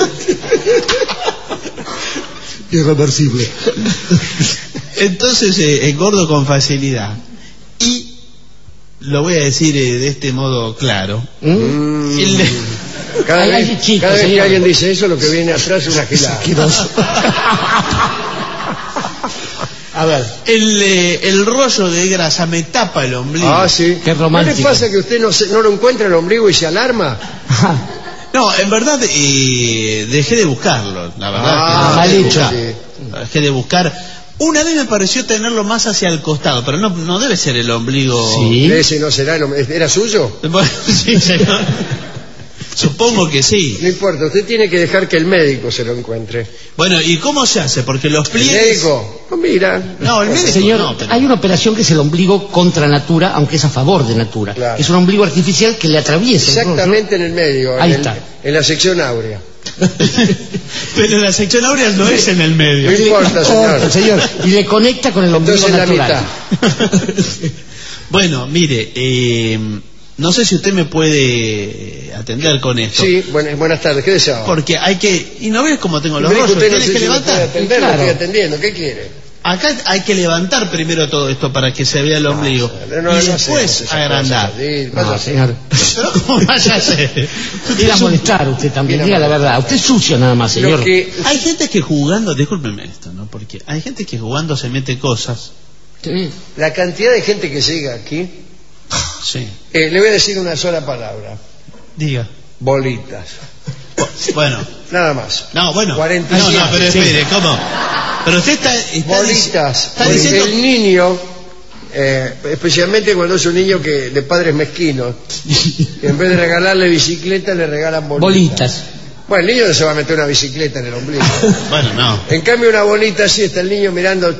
[SPEAKER 2] Irreversible.
[SPEAKER 1] Entonces engordo con facilidad. Y lo voy a decir de este modo claro.
[SPEAKER 3] Mm.
[SPEAKER 1] El-
[SPEAKER 3] Cada
[SPEAKER 2] Ay,
[SPEAKER 3] vez,
[SPEAKER 2] ay, chico,
[SPEAKER 3] cada vez que
[SPEAKER 2] señor.
[SPEAKER 3] alguien dice eso, lo que viene atrás es una gilada.
[SPEAKER 2] A ver.
[SPEAKER 1] el rollo de grasa me tapa el ombligo.
[SPEAKER 3] Ah, sí.
[SPEAKER 2] Qué romántico.
[SPEAKER 3] ¿No le pasa que usted no lo encuentra el ombligo y se alarma?
[SPEAKER 1] No, en verdad dejé de buscarlo, la verdad.
[SPEAKER 3] Ah,
[SPEAKER 2] mal
[SPEAKER 3] sí,
[SPEAKER 2] hecho.
[SPEAKER 3] sí.
[SPEAKER 1] Dejé de buscar. Una vez me pareció tenerlo más hacia el costado, pero no debe ser el ombligo.
[SPEAKER 2] Sí.
[SPEAKER 3] Ese no será, ¿era suyo?
[SPEAKER 1] Bueno, sí, señor. Supongo que sí.
[SPEAKER 3] No importa, usted tiene que dejar que el médico se lo encuentre.
[SPEAKER 1] Bueno, ¿y cómo se hace? Porque los
[SPEAKER 3] ¿El
[SPEAKER 1] pliegues...
[SPEAKER 3] médico? No, mira.
[SPEAKER 1] No, el médico
[SPEAKER 2] Señor,
[SPEAKER 1] no, pero...
[SPEAKER 2] hay una operación que es el ombligo contra natura, aunque es a favor de natura.
[SPEAKER 3] Claro.
[SPEAKER 2] Es un ombligo artificial que le atraviesa. el
[SPEAKER 3] Exactamente en el medio,
[SPEAKER 2] Ahí
[SPEAKER 3] en,
[SPEAKER 2] está.
[SPEAKER 3] en la sección áurea.
[SPEAKER 1] Pero la sección áurea no es en el medio.
[SPEAKER 3] No importa,
[SPEAKER 2] Corta,
[SPEAKER 3] señor.
[SPEAKER 2] Y le conecta con el ombligo
[SPEAKER 3] Entonces la
[SPEAKER 2] natural.
[SPEAKER 3] mitad.
[SPEAKER 1] Bueno, mire, no sé si usted me puede atender con esto.
[SPEAKER 3] Sí, buenas tardes, ¿qué deseaba?
[SPEAKER 1] Porque hay que... ¿Y no ves cómo tengo los
[SPEAKER 3] Pero
[SPEAKER 1] rollos?
[SPEAKER 3] usted no
[SPEAKER 1] Tienes
[SPEAKER 3] sé
[SPEAKER 1] que
[SPEAKER 3] si me puede
[SPEAKER 1] levantar.
[SPEAKER 3] atender,
[SPEAKER 2] Claro.
[SPEAKER 3] lo estoy atendiendo, ¿qué quiere?
[SPEAKER 1] Acá hay que levantar primero todo esto para que se vea el ombligo.
[SPEAKER 3] No,
[SPEAKER 1] y
[SPEAKER 3] no
[SPEAKER 1] después
[SPEAKER 3] hacemos esas
[SPEAKER 1] agrandar.
[SPEAKER 3] cosas. Sí,
[SPEAKER 2] No,
[SPEAKER 3] vaya.
[SPEAKER 2] señor.
[SPEAKER 1] Pero ¿cómo vaya a ser?
[SPEAKER 2] Ir a molestar usted también,
[SPEAKER 3] Bien
[SPEAKER 2] diga la verdad. Usted es sucio nada más, señor.
[SPEAKER 3] Lo que-
[SPEAKER 1] Hay gente que jugando, discúlpeme esto, ¿no? Porque hay gente que jugando se mete cosas.
[SPEAKER 2] Sí.
[SPEAKER 3] la cantidad de gente que llega aquí,
[SPEAKER 1] Sí.
[SPEAKER 3] le voy a decir una sola palabra:
[SPEAKER 1] Diga.
[SPEAKER 3] bolitas.
[SPEAKER 1] Bueno.
[SPEAKER 3] Nada más.
[SPEAKER 1] No, bueno.
[SPEAKER 3] 47.
[SPEAKER 1] No, pero espere, ¿cómo? Pero usted está
[SPEAKER 3] Bolitas.
[SPEAKER 1] está
[SPEAKER 3] Porque
[SPEAKER 1] diciendo...
[SPEAKER 3] el niño, especialmente cuando es un niño de padres mezquinos, que en vez de regalarle bicicleta le regalan bolitas.
[SPEAKER 2] Bolitas.
[SPEAKER 3] Bueno, el niño no se va a meter una bicicleta en el ombligo.
[SPEAKER 1] Bueno, no.
[SPEAKER 3] En cambio, una bolita así, está el niño mirando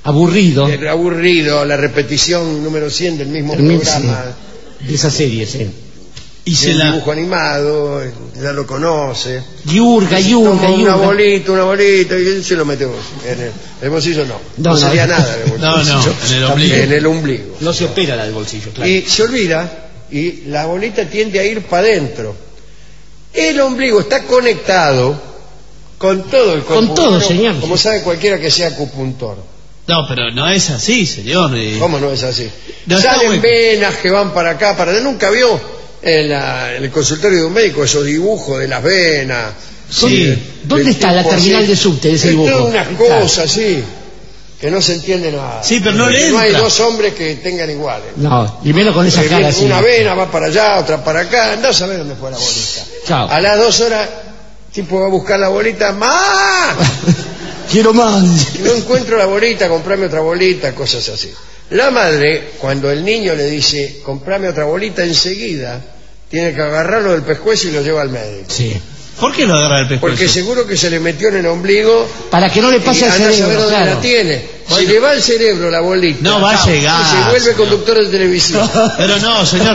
[SPEAKER 2] Aburrido.
[SPEAKER 3] Aburrido, la repetición número 100 del mismo programa.
[SPEAKER 2] Sí, de esa serie, sí.
[SPEAKER 3] Y un dibujo animado, ya lo conoce.
[SPEAKER 2] Yurga.
[SPEAKER 3] Una bolita, y se lo mete en el bolsillo. No sería nada en el bolsillo.
[SPEAKER 1] en el ombligo.
[SPEAKER 3] En el ombligo.
[SPEAKER 2] No se opera la del bolsillo, claro.
[SPEAKER 3] Y se olvida, y la bolita tiende a ir para adentro. El ombligo está conectado con todo el cuerpo.
[SPEAKER 2] Con todo, señor.
[SPEAKER 3] Como sabe cualquiera que sea acupuntor.
[SPEAKER 1] No, pero no es así, señor.
[SPEAKER 3] ¿Cómo no es así?
[SPEAKER 1] No,
[SPEAKER 3] salen venas que van para acá, para allá. Nunca vio en el consultorio de un médico esos dibujos de las venas.
[SPEAKER 2] Sí. ¿Dónde está la terminal de subte de ese dibujo?
[SPEAKER 3] Todas unas cosas, sí, que no se entiende nada.
[SPEAKER 1] Sí, pero no le
[SPEAKER 3] No hay
[SPEAKER 1] entra.
[SPEAKER 3] dos hombres que tengan iguales.
[SPEAKER 2] No, y menos con esa cara así.
[SPEAKER 3] Una vena va para allá, otra para acá. Andá a saber dónde fue la bolita.
[SPEAKER 2] Chao.
[SPEAKER 3] A las 2 horas, tipo va a buscar la bolita. ¡Más!
[SPEAKER 2] Quiero más.
[SPEAKER 3] No encuentro la bolita, comprame otra bolita, cosas así. La madre, cuando el niño le dice, comprame otra bolita, enseguida tiene que agarrarlo del pescuezo y lo lleva al médico.
[SPEAKER 2] Sí.
[SPEAKER 1] ¿Por qué lo agarra el pescuezo?
[SPEAKER 3] Porque seguro que se le metió en el ombligo.
[SPEAKER 2] Para que no le pase al
[SPEAKER 3] anda a saber
[SPEAKER 2] cerebro,
[SPEAKER 3] dónde
[SPEAKER 2] claro.
[SPEAKER 3] la tiene.
[SPEAKER 1] Bueno.
[SPEAKER 3] Si le va al cerebro la bolita,
[SPEAKER 1] No va a llegar,
[SPEAKER 3] y se vuelve
[SPEAKER 1] señor.
[SPEAKER 3] conductor de televisión.
[SPEAKER 1] Pero no, señor.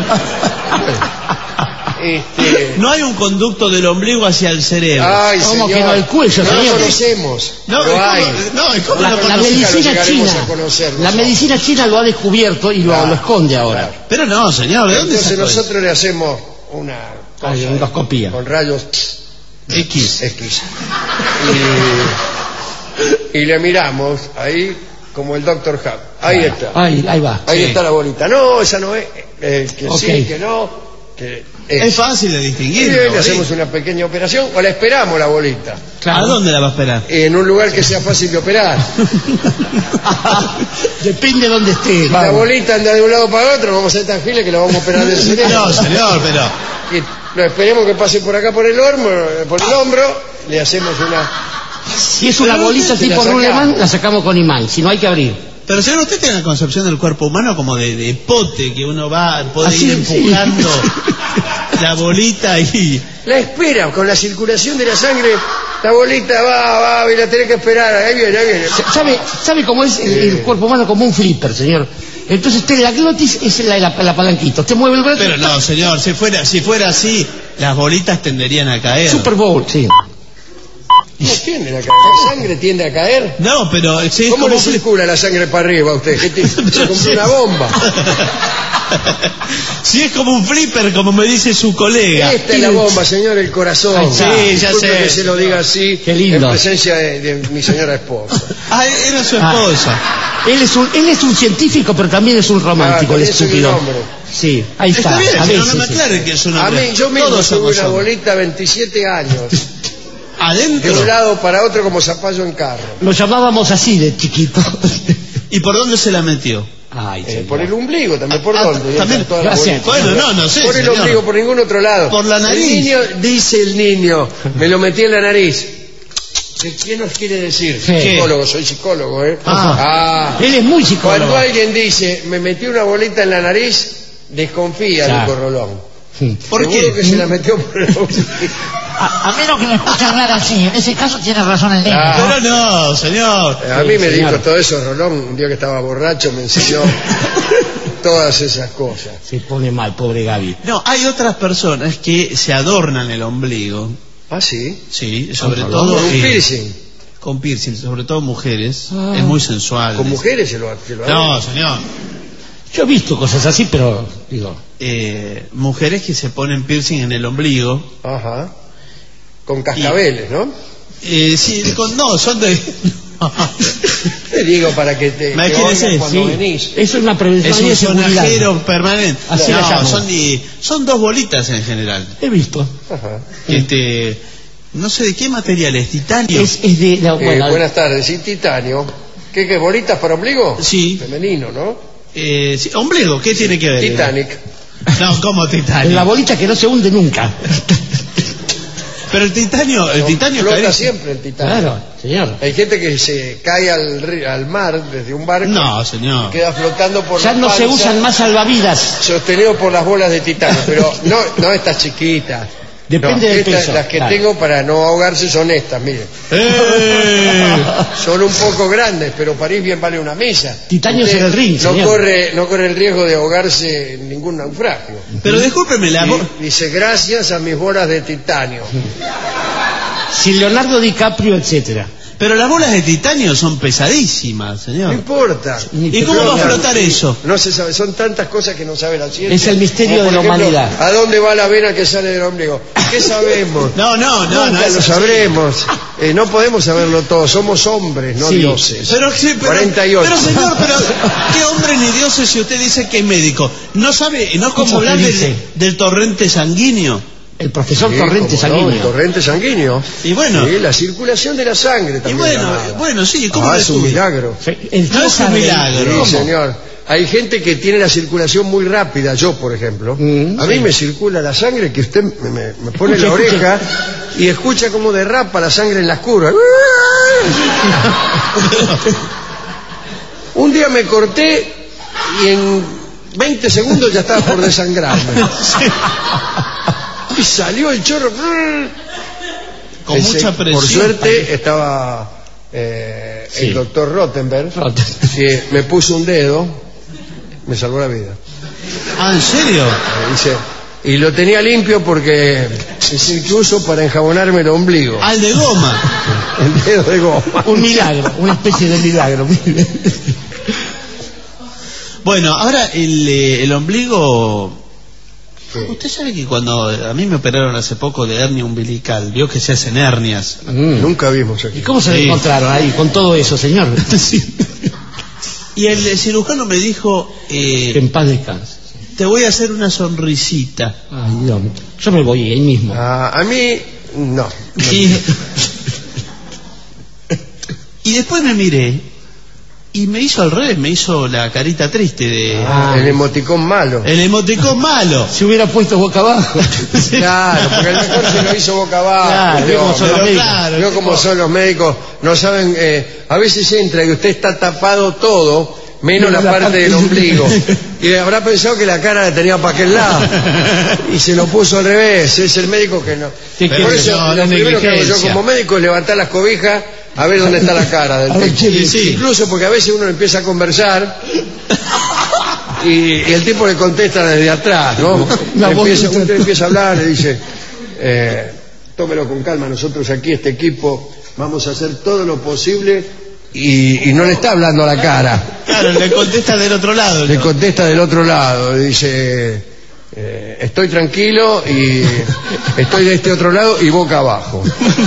[SPEAKER 1] No hay un conducto del ombligo hacia el cerebro.
[SPEAKER 3] Ay,
[SPEAKER 2] ¿Cómo
[SPEAKER 3] señor,
[SPEAKER 2] que no? El cuello,
[SPEAKER 3] no
[SPEAKER 2] señor.
[SPEAKER 3] lo conocemos.
[SPEAKER 1] No,
[SPEAKER 3] Lo hay.
[SPEAKER 1] ¿cómo
[SPEAKER 2] La
[SPEAKER 1] lo conoce?
[SPEAKER 2] medicina
[SPEAKER 3] llegaremos
[SPEAKER 2] china.
[SPEAKER 3] a conocerlo.
[SPEAKER 2] La medicina china lo ha descubierto y lo esconde ahora.
[SPEAKER 3] Claro.
[SPEAKER 1] Pero no, señor, ¿de dónde
[SPEAKER 3] Entonces
[SPEAKER 1] sacó eso?
[SPEAKER 3] nosotros le hacemos una cosa
[SPEAKER 2] endoscopía.
[SPEAKER 3] con rayos
[SPEAKER 1] X.
[SPEAKER 3] y le miramos ahí como el Dr. Hub. Ahí está.
[SPEAKER 2] Ahí va.
[SPEAKER 3] Ahí
[SPEAKER 1] Sí.
[SPEAKER 3] está la bolita. No, esa no es. Que
[SPEAKER 2] Ok.
[SPEAKER 3] sí, que no. Que
[SPEAKER 1] Es fácil de
[SPEAKER 3] Y
[SPEAKER 1] distinguir.
[SPEAKER 3] le
[SPEAKER 1] ¿no?
[SPEAKER 3] hacemos una pequeña operación o la esperamos la bolita.
[SPEAKER 1] ¿A dónde la va a esperar?
[SPEAKER 3] En un lugar que sea fácil de operar.
[SPEAKER 2] Depende de dónde esté.
[SPEAKER 3] Si la
[SPEAKER 2] vamos.
[SPEAKER 3] bolita anda de un lado para otro, no vamos a ser tan giles que la vamos a operar del cerebro.
[SPEAKER 1] No, señor, pero...
[SPEAKER 3] Y lo esperemos que pase por acá por el hombro, le hacemos una...
[SPEAKER 2] Si es una
[SPEAKER 1] Pero
[SPEAKER 2] bolita
[SPEAKER 3] usted se
[SPEAKER 2] tipo
[SPEAKER 3] la
[SPEAKER 2] Ruleman,
[SPEAKER 3] sacamos.
[SPEAKER 2] la sacamos con imán. Si no, hay que abrir.
[SPEAKER 1] Pero señor, usted tiene la concepción del cuerpo humano como de pote, que uno puede
[SPEAKER 2] Así,
[SPEAKER 1] ir empujando
[SPEAKER 2] sí.
[SPEAKER 1] la bolita y...
[SPEAKER 3] La espera, con la circulación de la sangre, la bolita va, y la tenés que esperar, ahí viene.
[SPEAKER 2] ¿Sabe cómo es el cuerpo humano? Como un flipper, señor. Entonces usted la glotis es la palanquita. Usted mueve el brazo.
[SPEAKER 1] Pero no, señor, si fuera así, las bolitas tenderían a caer.
[SPEAKER 2] Super Bowl, sí.
[SPEAKER 3] No tiende a caer, la sangre tiende a caer.
[SPEAKER 1] No, pero si es
[SPEAKER 3] ¿Cómo
[SPEAKER 1] como
[SPEAKER 3] le circula la sangre para arriba a usted? ¿Se compró
[SPEAKER 1] Sí.
[SPEAKER 3] una bomba?
[SPEAKER 1] Si es como un flipper, como me dice su colega.
[SPEAKER 3] Esta es la bomba, señor, el corazón.
[SPEAKER 2] Ahí está.
[SPEAKER 1] Sí, ya
[SPEAKER 3] Disculpe
[SPEAKER 1] sé.
[SPEAKER 3] que se lo diga así,
[SPEAKER 2] Qué lindo.
[SPEAKER 3] en presencia de mi señora esposa.
[SPEAKER 1] Ah, era su esposa.
[SPEAKER 2] Él es un científico, pero también es un romántico, el
[SPEAKER 3] también soy un
[SPEAKER 2] estúpido.
[SPEAKER 3] hombre.
[SPEAKER 2] Sí, ahí está.
[SPEAKER 1] Está bien,
[SPEAKER 2] a
[SPEAKER 1] pero
[SPEAKER 2] veces,
[SPEAKER 1] no me
[SPEAKER 2] sí.
[SPEAKER 1] aclare que es un
[SPEAKER 3] A
[SPEAKER 1] hombre.
[SPEAKER 3] mí, yo mismo
[SPEAKER 1] Todos
[SPEAKER 3] tuve
[SPEAKER 1] somos
[SPEAKER 3] una
[SPEAKER 1] hombres.
[SPEAKER 3] bolita 27 años,
[SPEAKER 1] ¿Adentro?
[SPEAKER 3] de un lado para otro como zapallo en carro.
[SPEAKER 2] Lo llamábamos así de chiquito.
[SPEAKER 1] ¿Y por dónde se la metió?
[SPEAKER 2] Ay, señor.
[SPEAKER 3] Por el ombligo también, ¿por dónde?
[SPEAKER 1] también.
[SPEAKER 3] Toda la
[SPEAKER 2] Gracias.
[SPEAKER 3] bolita.
[SPEAKER 1] Bueno, no sé,
[SPEAKER 3] Por el
[SPEAKER 1] señor.
[SPEAKER 3] ombligo, por ningún otro lado.
[SPEAKER 1] Por la nariz.
[SPEAKER 3] El niño, dice el niño, me lo metí en la nariz. ¿Qué nos quiere decir?
[SPEAKER 2] ¿Qué?
[SPEAKER 3] Psicólogo, soy psicólogo, ¿eh?
[SPEAKER 2] Él es muy psicólogo.
[SPEAKER 3] Cuando alguien dice, me metí una bolita en la nariz, desconfía,
[SPEAKER 2] Claro.
[SPEAKER 3] dijo Rolón.
[SPEAKER 1] ¿Por
[SPEAKER 3] Seguro
[SPEAKER 1] qué?
[SPEAKER 3] que se la metió por el ombligo.
[SPEAKER 4] A menos que lo escuche hablar así. En ese caso tiene razón el niño.
[SPEAKER 3] Ah.
[SPEAKER 1] Pero no, señor.
[SPEAKER 3] A mí me
[SPEAKER 2] señor.
[SPEAKER 3] dijo todo eso Rolón, un día que estaba borracho me enseñó todas esas cosas.
[SPEAKER 2] Se pone mal, pobre Gaby.
[SPEAKER 1] No, hay otras personas que se adornan el ombligo.
[SPEAKER 3] ¿Ah, sí?
[SPEAKER 1] Sí, sobre
[SPEAKER 2] Con
[SPEAKER 1] todo...
[SPEAKER 3] Con un piercing.
[SPEAKER 1] Con piercing, sobre todo mujeres.
[SPEAKER 2] Ah.
[SPEAKER 1] Es muy sensual.
[SPEAKER 3] Con mujeres se lo
[SPEAKER 1] No, señor.
[SPEAKER 2] Yo he visto cosas así, pero digo,
[SPEAKER 1] Mujeres que se ponen piercing en el ombligo.
[SPEAKER 3] Ajá. Con cascabeles, ¿no?
[SPEAKER 1] Sí, no, son de...
[SPEAKER 3] Te digo para que te
[SPEAKER 1] Imagínese,
[SPEAKER 3] oigan cuando
[SPEAKER 2] sí,
[SPEAKER 3] venís.
[SPEAKER 2] eso es una prevención
[SPEAKER 1] Es
[SPEAKER 2] y
[SPEAKER 1] un
[SPEAKER 2] de seguridad.
[SPEAKER 1] sonajero permanente.
[SPEAKER 2] Así la
[SPEAKER 1] No,
[SPEAKER 2] llamo.
[SPEAKER 1] son dos bolitas en general.
[SPEAKER 2] He visto.
[SPEAKER 3] Ajá.
[SPEAKER 1] No sé de qué material es, titanio.
[SPEAKER 2] Es de la
[SPEAKER 3] Buenas tardes, sí, titanio. ¿Qué, bolitas para ombligo?
[SPEAKER 1] Sí.
[SPEAKER 3] Femenino, ¿no?
[SPEAKER 1] Sí, ombligo, ¿qué tiene que ver?
[SPEAKER 3] Titanic.
[SPEAKER 1] No, ¿cómo titanio?
[SPEAKER 2] la bolita que no se hunde nunca.
[SPEAKER 1] Pero el titanio
[SPEAKER 3] Flota
[SPEAKER 1] carísimo.
[SPEAKER 3] siempre el titanio.
[SPEAKER 2] Claro, señor.
[SPEAKER 3] Hay gente que se cae al mar desde un barco
[SPEAKER 1] No,
[SPEAKER 3] y
[SPEAKER 1] señor.
[SPEAKER 3] queda flotando por
[SPEAKER 2] Ya
[SPEAKER 3] la
[SPEAKER 2] no se
[SPEAKER 3] panza,
[SPEAKER 2] usan más salvavidas.
[SPEAKER 3] sostenido por las bolas de titanio, pero no estas chiquitas,
[SPEAKER 2] Depende del peso.
[SPEAKER 3] Las que
[SPEAKER 2] claro.
[SPEAKER 3] tengo para no ahogarse son estas, miren. Son un poco grandes, pero París bien vale una misa.
[SPEAKER 2] Titaños en el ring,
[SPEAKER 3] no
[SPEAKER 2] señor.
[SPEAKER 3] corre el riesgo de ahogarse en ningún naufragio.
[SPEAKER 1] Pero discúlpeme,
[SPEAKER 3] Dice, gracias a mis bolas de titanio.
[SPEAKER 2] Sin Leonardo DiCaprio, etcétera.
[SPEAKER 1] pero las bolas de titanio son pesadísimas,
[SPEAKER 3] No
[SPEAKER 1] señor.
[SPEAKER 3] importa.
[SPEAKER 1] ¿Y cómo va a flotar eso?
[SPEAKER 3] No se sabe, son tantas cosas que no sabe la ciencia.
[SPEAKER 2] Es el misterio
[SPEAKER 3] Como,
[SPEAKER 2] de
[SPEAKER 3] por
[SPEAKER 2] la
[SPEAKER 3] ejemplo,
[SPEAKER 2] humanidad.
[SPEAKER 3] ¿a dónde va la vena que sale del ombligo? ¿Qué sabemos?
[SPEAKER 1] No,
[SPEAKER 3] Nunca
[SPEAKER 1] es
[SPEAKER 3] lo
[SPEAKER 1] así.
[SPEAKER 3] sabremos. No podemos saberlo todo. Somos hombres, no
[SPEAKER 2] Sí.
[SPEAKER 3] dioses.
[SPEAKER 1] Pero, sí,
[SPEAKER 3] 48.
[SPEAKER 1] pero señor, ¿qué hombre ni dioses si usted dice que es médico? ¿No sabe, no escucha
[SPEAKER 2] ¿Cómo
[SPEAKER 1] hablar
[SPEAKER 2] que dice?
[SPEAKER 1] del torrente sanguíneo?
[SPEAKER 2] El profesor
[SPEAKER 3] Sí,
[SPEAKER 2] Torrente
[SPEAKER 3] cómo no,
[SPEAKER 2] Sanguíneo.
[SPEAKER 3] el torrente sanguíneo.
[SPEAKER 1] Y bueno.
[SPEAKER 3] Sí, la circulación de la sangre
[SPEAKER 1] Y
[SPEAKER 3] también.
[SPEAKER 1] bueno, sí, ¿cómo
[SPEAKER 3] Ah,
[SPEAKER 1] lo
[SPEAKER 3] es un
[SPEAKER 1] estudia?
[SPEAKER 3] milagro.
[SPEAKER 2] El
[SPEAKER 1] No es un
[SPEAKER 2] Harvey.
[SPEAKER 1] milagro.
[SPEAKER 3] Sí, señor. Hay gente que tiene la circulación muy rápida, yo por ejemplo. A mí me circula la sangre que usted me pone en la oreja y escucha cómo derrapa la sangre en las curvas. Un día me corté y en 20 segundos ya estaba por desangrarme. Y salió el chorro.
[SPEAKER 1] Con mucha presión.
[SPEAKER 3] Por suerte estaba
[SPEAKER 2] Sí.
[SPEAKER 3] el doctor Rottenberg, que me puso un dedo, me salvó la vida.
[SPEAKER 1] Ah, ¿en serio?
[SPEAKER 3] Dice, y lo tenía limpio porque es el que uso para enjabonarme el ombligo.
[SPEAKER 1] Al de goma.
[SPEAKER 3] El dedo de goma.
[SPEAKER 2] Un milagro, una especie de milagro.
[SPEAKER 1] Bueno, ahora el ombligo.
[SPEAKER 3] Sí.
[SPEAKER 1] Usted sabe que cuando a mí me operaron hace poco de hernia umbilical, vio que se hacen hernias.
[SPEAKER 3] Nunca vimos aquí.
[SPEAKER 2] ¿Y cómo se lo
[SPEAKER 1] Sí.
[SPEAKER 2] encontraron ahí con todo eso, señor?
[SPEAKER 1] Y el cirujano me dijo,
[SPEAKER 2] Que en paz descanse.
[SPEAKER 1] te voy a hacer una sonrisita.
[SPEAKER 2] Ay, Dios, yo me voy ahí mismo.
[SPEAKER 3] A mí, no.
[SPEAKER 1] Y después me miré y me hizo al revés, me hizo la carita triste de
[SPEAKER 3] El emoticón malo.
[SPEAKER 1] el emoticón malo.
[SPEAKER 2] Se hubiera puesto boca abajo.
[SPEAKER 3] Claro, porque el mejor se lo hizo boca abajo.
[SPEAKER 2] Claro,
[SPEAKER 3] Dios.
[SPEAKER 2] vio cómo son los
[SPEAKER 1] Pero
[SPEAKER 2] médicos.
[SPEAKER 1] claro,
[SPEAKER 3] Veo cómo son los médicos, no saben, a veces entra y usted está tapado todo, menos la parte del ombligo. Y habrá pensado que la cara la tenía para aquel lado. Y se lo puso al revés, es el médico que no.
[SPEAKER 2] ¿Qué
[SPEAKER 3] Por
[SPEAKER 2] quiere?
[SPEAKER 3] eso,
[SPEAKER 1] No,
[SPEAKER 3] lo
[SPEAKER 1] la
[SPEAKER 3] primero que hago yo
[SPEAKER 1] negligencia.
[SPEAKER 3] como médico es levantar las cobijas a ver dónde está la cara del
[SPEAKER 2] A ver,
[SPEAKER 3] tipo.
[SPEAKER 1] sí.
[SPEAKER 3] Incluso porque a veces uno empieza a conversar y el tipo le contesta desde atrás, ¿no?
[SPEAKER 2] La voz
[SPEAKER 3] Usted empieza a hablar, le dice, tómelo con calma, nosotros aquí, este equipo, vamos a hacer todo lo posible y no le está hablando a la cara,
[SPEAKER 1] Claro, le contesta del otro lado.
[SPEAKER 3] le
[SPEAKER 1] ¿no?
[SPEAKER 3] contesta del otro lado, le dice, estoy tranquilo y estoy de este otro lado y boca abajo.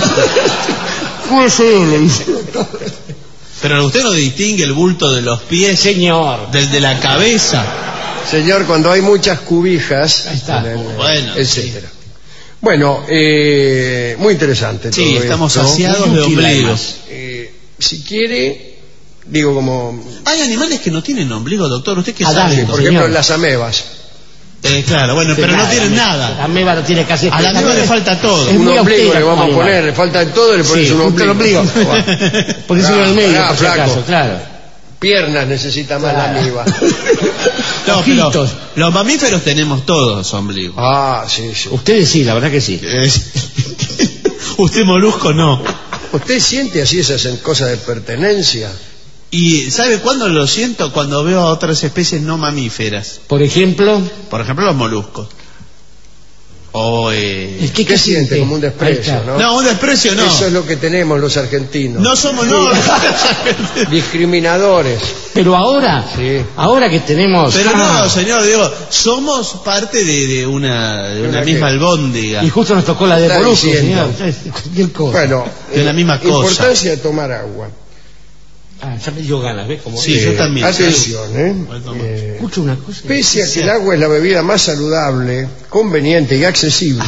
[SPEAKER 1] Pero usted no distingue el bulto de los pies,
[SPEAKER 2] Señor.
[SPEAKER 1] del de la cabeza.
[SPEAKER 3] Señor, cuando hay muchas cubijas,
[SPEAKER 2] Ahí está.
[SPEAKER 1] Bueno,
[SPEAKER 3] etcétera. Bueno, muy interesante
[SPEAKER 1] Sí,
[SPEAKER 3] todo
[SPEAKER 1] estamos
[SPEAKER 3] esto.
[SPEAKER 1] saciados de ombligos.
[SPEAKER 3] Si quiere, digo como,
[SPEAKER 1] Hay animales que no tienen ombligo, doctor. ¿Usted qué
[SPEAKER 2] Adán,
[SPEAKER 1] sabe?
[SPEAKER 3] por
[SPEAKER 2] señor.
[SPEAKER 3] ejemplo, las amebas.
[SPEAKER 1] Claro, bueno, pero no tienen
[SPEAKER 2] La
[SPEAKER 1] nada.
[SPEAKER 2] ameba no tiene casi
[SPEAKER 1] A la ameba le falta todo.
[SPEAKER 2] Es
[SPEAKER 3] Un
[SPEAKER 2] muy
[SPEAKER 3] ombligo
[SPEAKER 2] austera
[SPEAKER 3] le vamos a
[SPEAKER 2] como
[SPEAKER 3] poner,
[SPEAKER 2] animal.
[SPEAKER 3] le falta todo, le pones
[SPEAKER 2] Sí,
[SPEAKER 3] un
[SPEAKER 2] justo el
[SPEAKER 3] ombligo.
[SPEAKER 2] Por eso en el medio,
[SPEAKER 3] pará,
[SPEAKER 2] por si
[SPEAKER 3] flaco.
[SPEAKER 2] acaso, claro.
[SPEAKER 3] Piernas necesita más la ameba.
[SPEAKER 1] No, pero
[SPEAKER 2] Ojitos.
[SPEAKER 1] los mamíferos tenemos todos ombligos.
[SPEAKER 3] Ah, sí, sí.
[SPEAKER 2] Ustedes sí, la verdad que sí.
[SPEAKER 1] Usted molusco no.
[SPEAKER 3] ¿Usted siente así esas cosas de pertenencia?
[SPEAKER 1] ¿Y sabe cuándo lo siento? Cuando veo a otras especies no mamíferas.
[SPEAKER 2] Por ejemplo,
[SPEAKER 1] Por ejemplo, los moluscos. O,
[SPEAKER 3] ¿Qué siente? Como un desprecio,
[SPEAKER 2] Ahí está.
[SPEAKER 3] ¿no?
[SPEAKER 1] No, un desprecio no.
[SPEAKER 3] Eso es lo que tenemos los argentinos.
[SPEAKER 1] No somos, no.
[SPEAKER 3] Discriminadores.
[SPEAKER 2] Pero ahora,
[SPEAKER 3] Sí.
[SPEAKER 2] ahora que tenemos...
[SPEAKER 1] Pero
[SPEAKER 2] Ah,
[SPEAKER 1] no, señor, digo, somos parte de una
[SPEAKER 3] ¿Una
[SPEAKER 1] misma
[SPEAKER 3] qué?
[SPEAKER 1] albóndiga.
[SPEAKER 2] Y justo nos tocó la de
[SPEAKER 3] Está
[SPEAKER 2] Molusco,
[SPEAKER 3] diciendo.
[SPEAKER 2] señor. Cualquier cosa.
[SPEAKER 3] Bueno,
[SPEAKER 1] De la misma cosa.
[SPEAKER 3] importancia de tomar agua.
[SPEAKER 2] Ah, ya me dio ganas, ¿ves? Como
[SPEAKER 1] Sí, yo también.
[SPEAKER 3] Atención,
[SPEAKER 1] Voy a tomar.
[SPEAKER 2] escucho una cosa.
[SPEAKER 3] Pese a que el agua es la bebida más saludable, conveniente y accesible,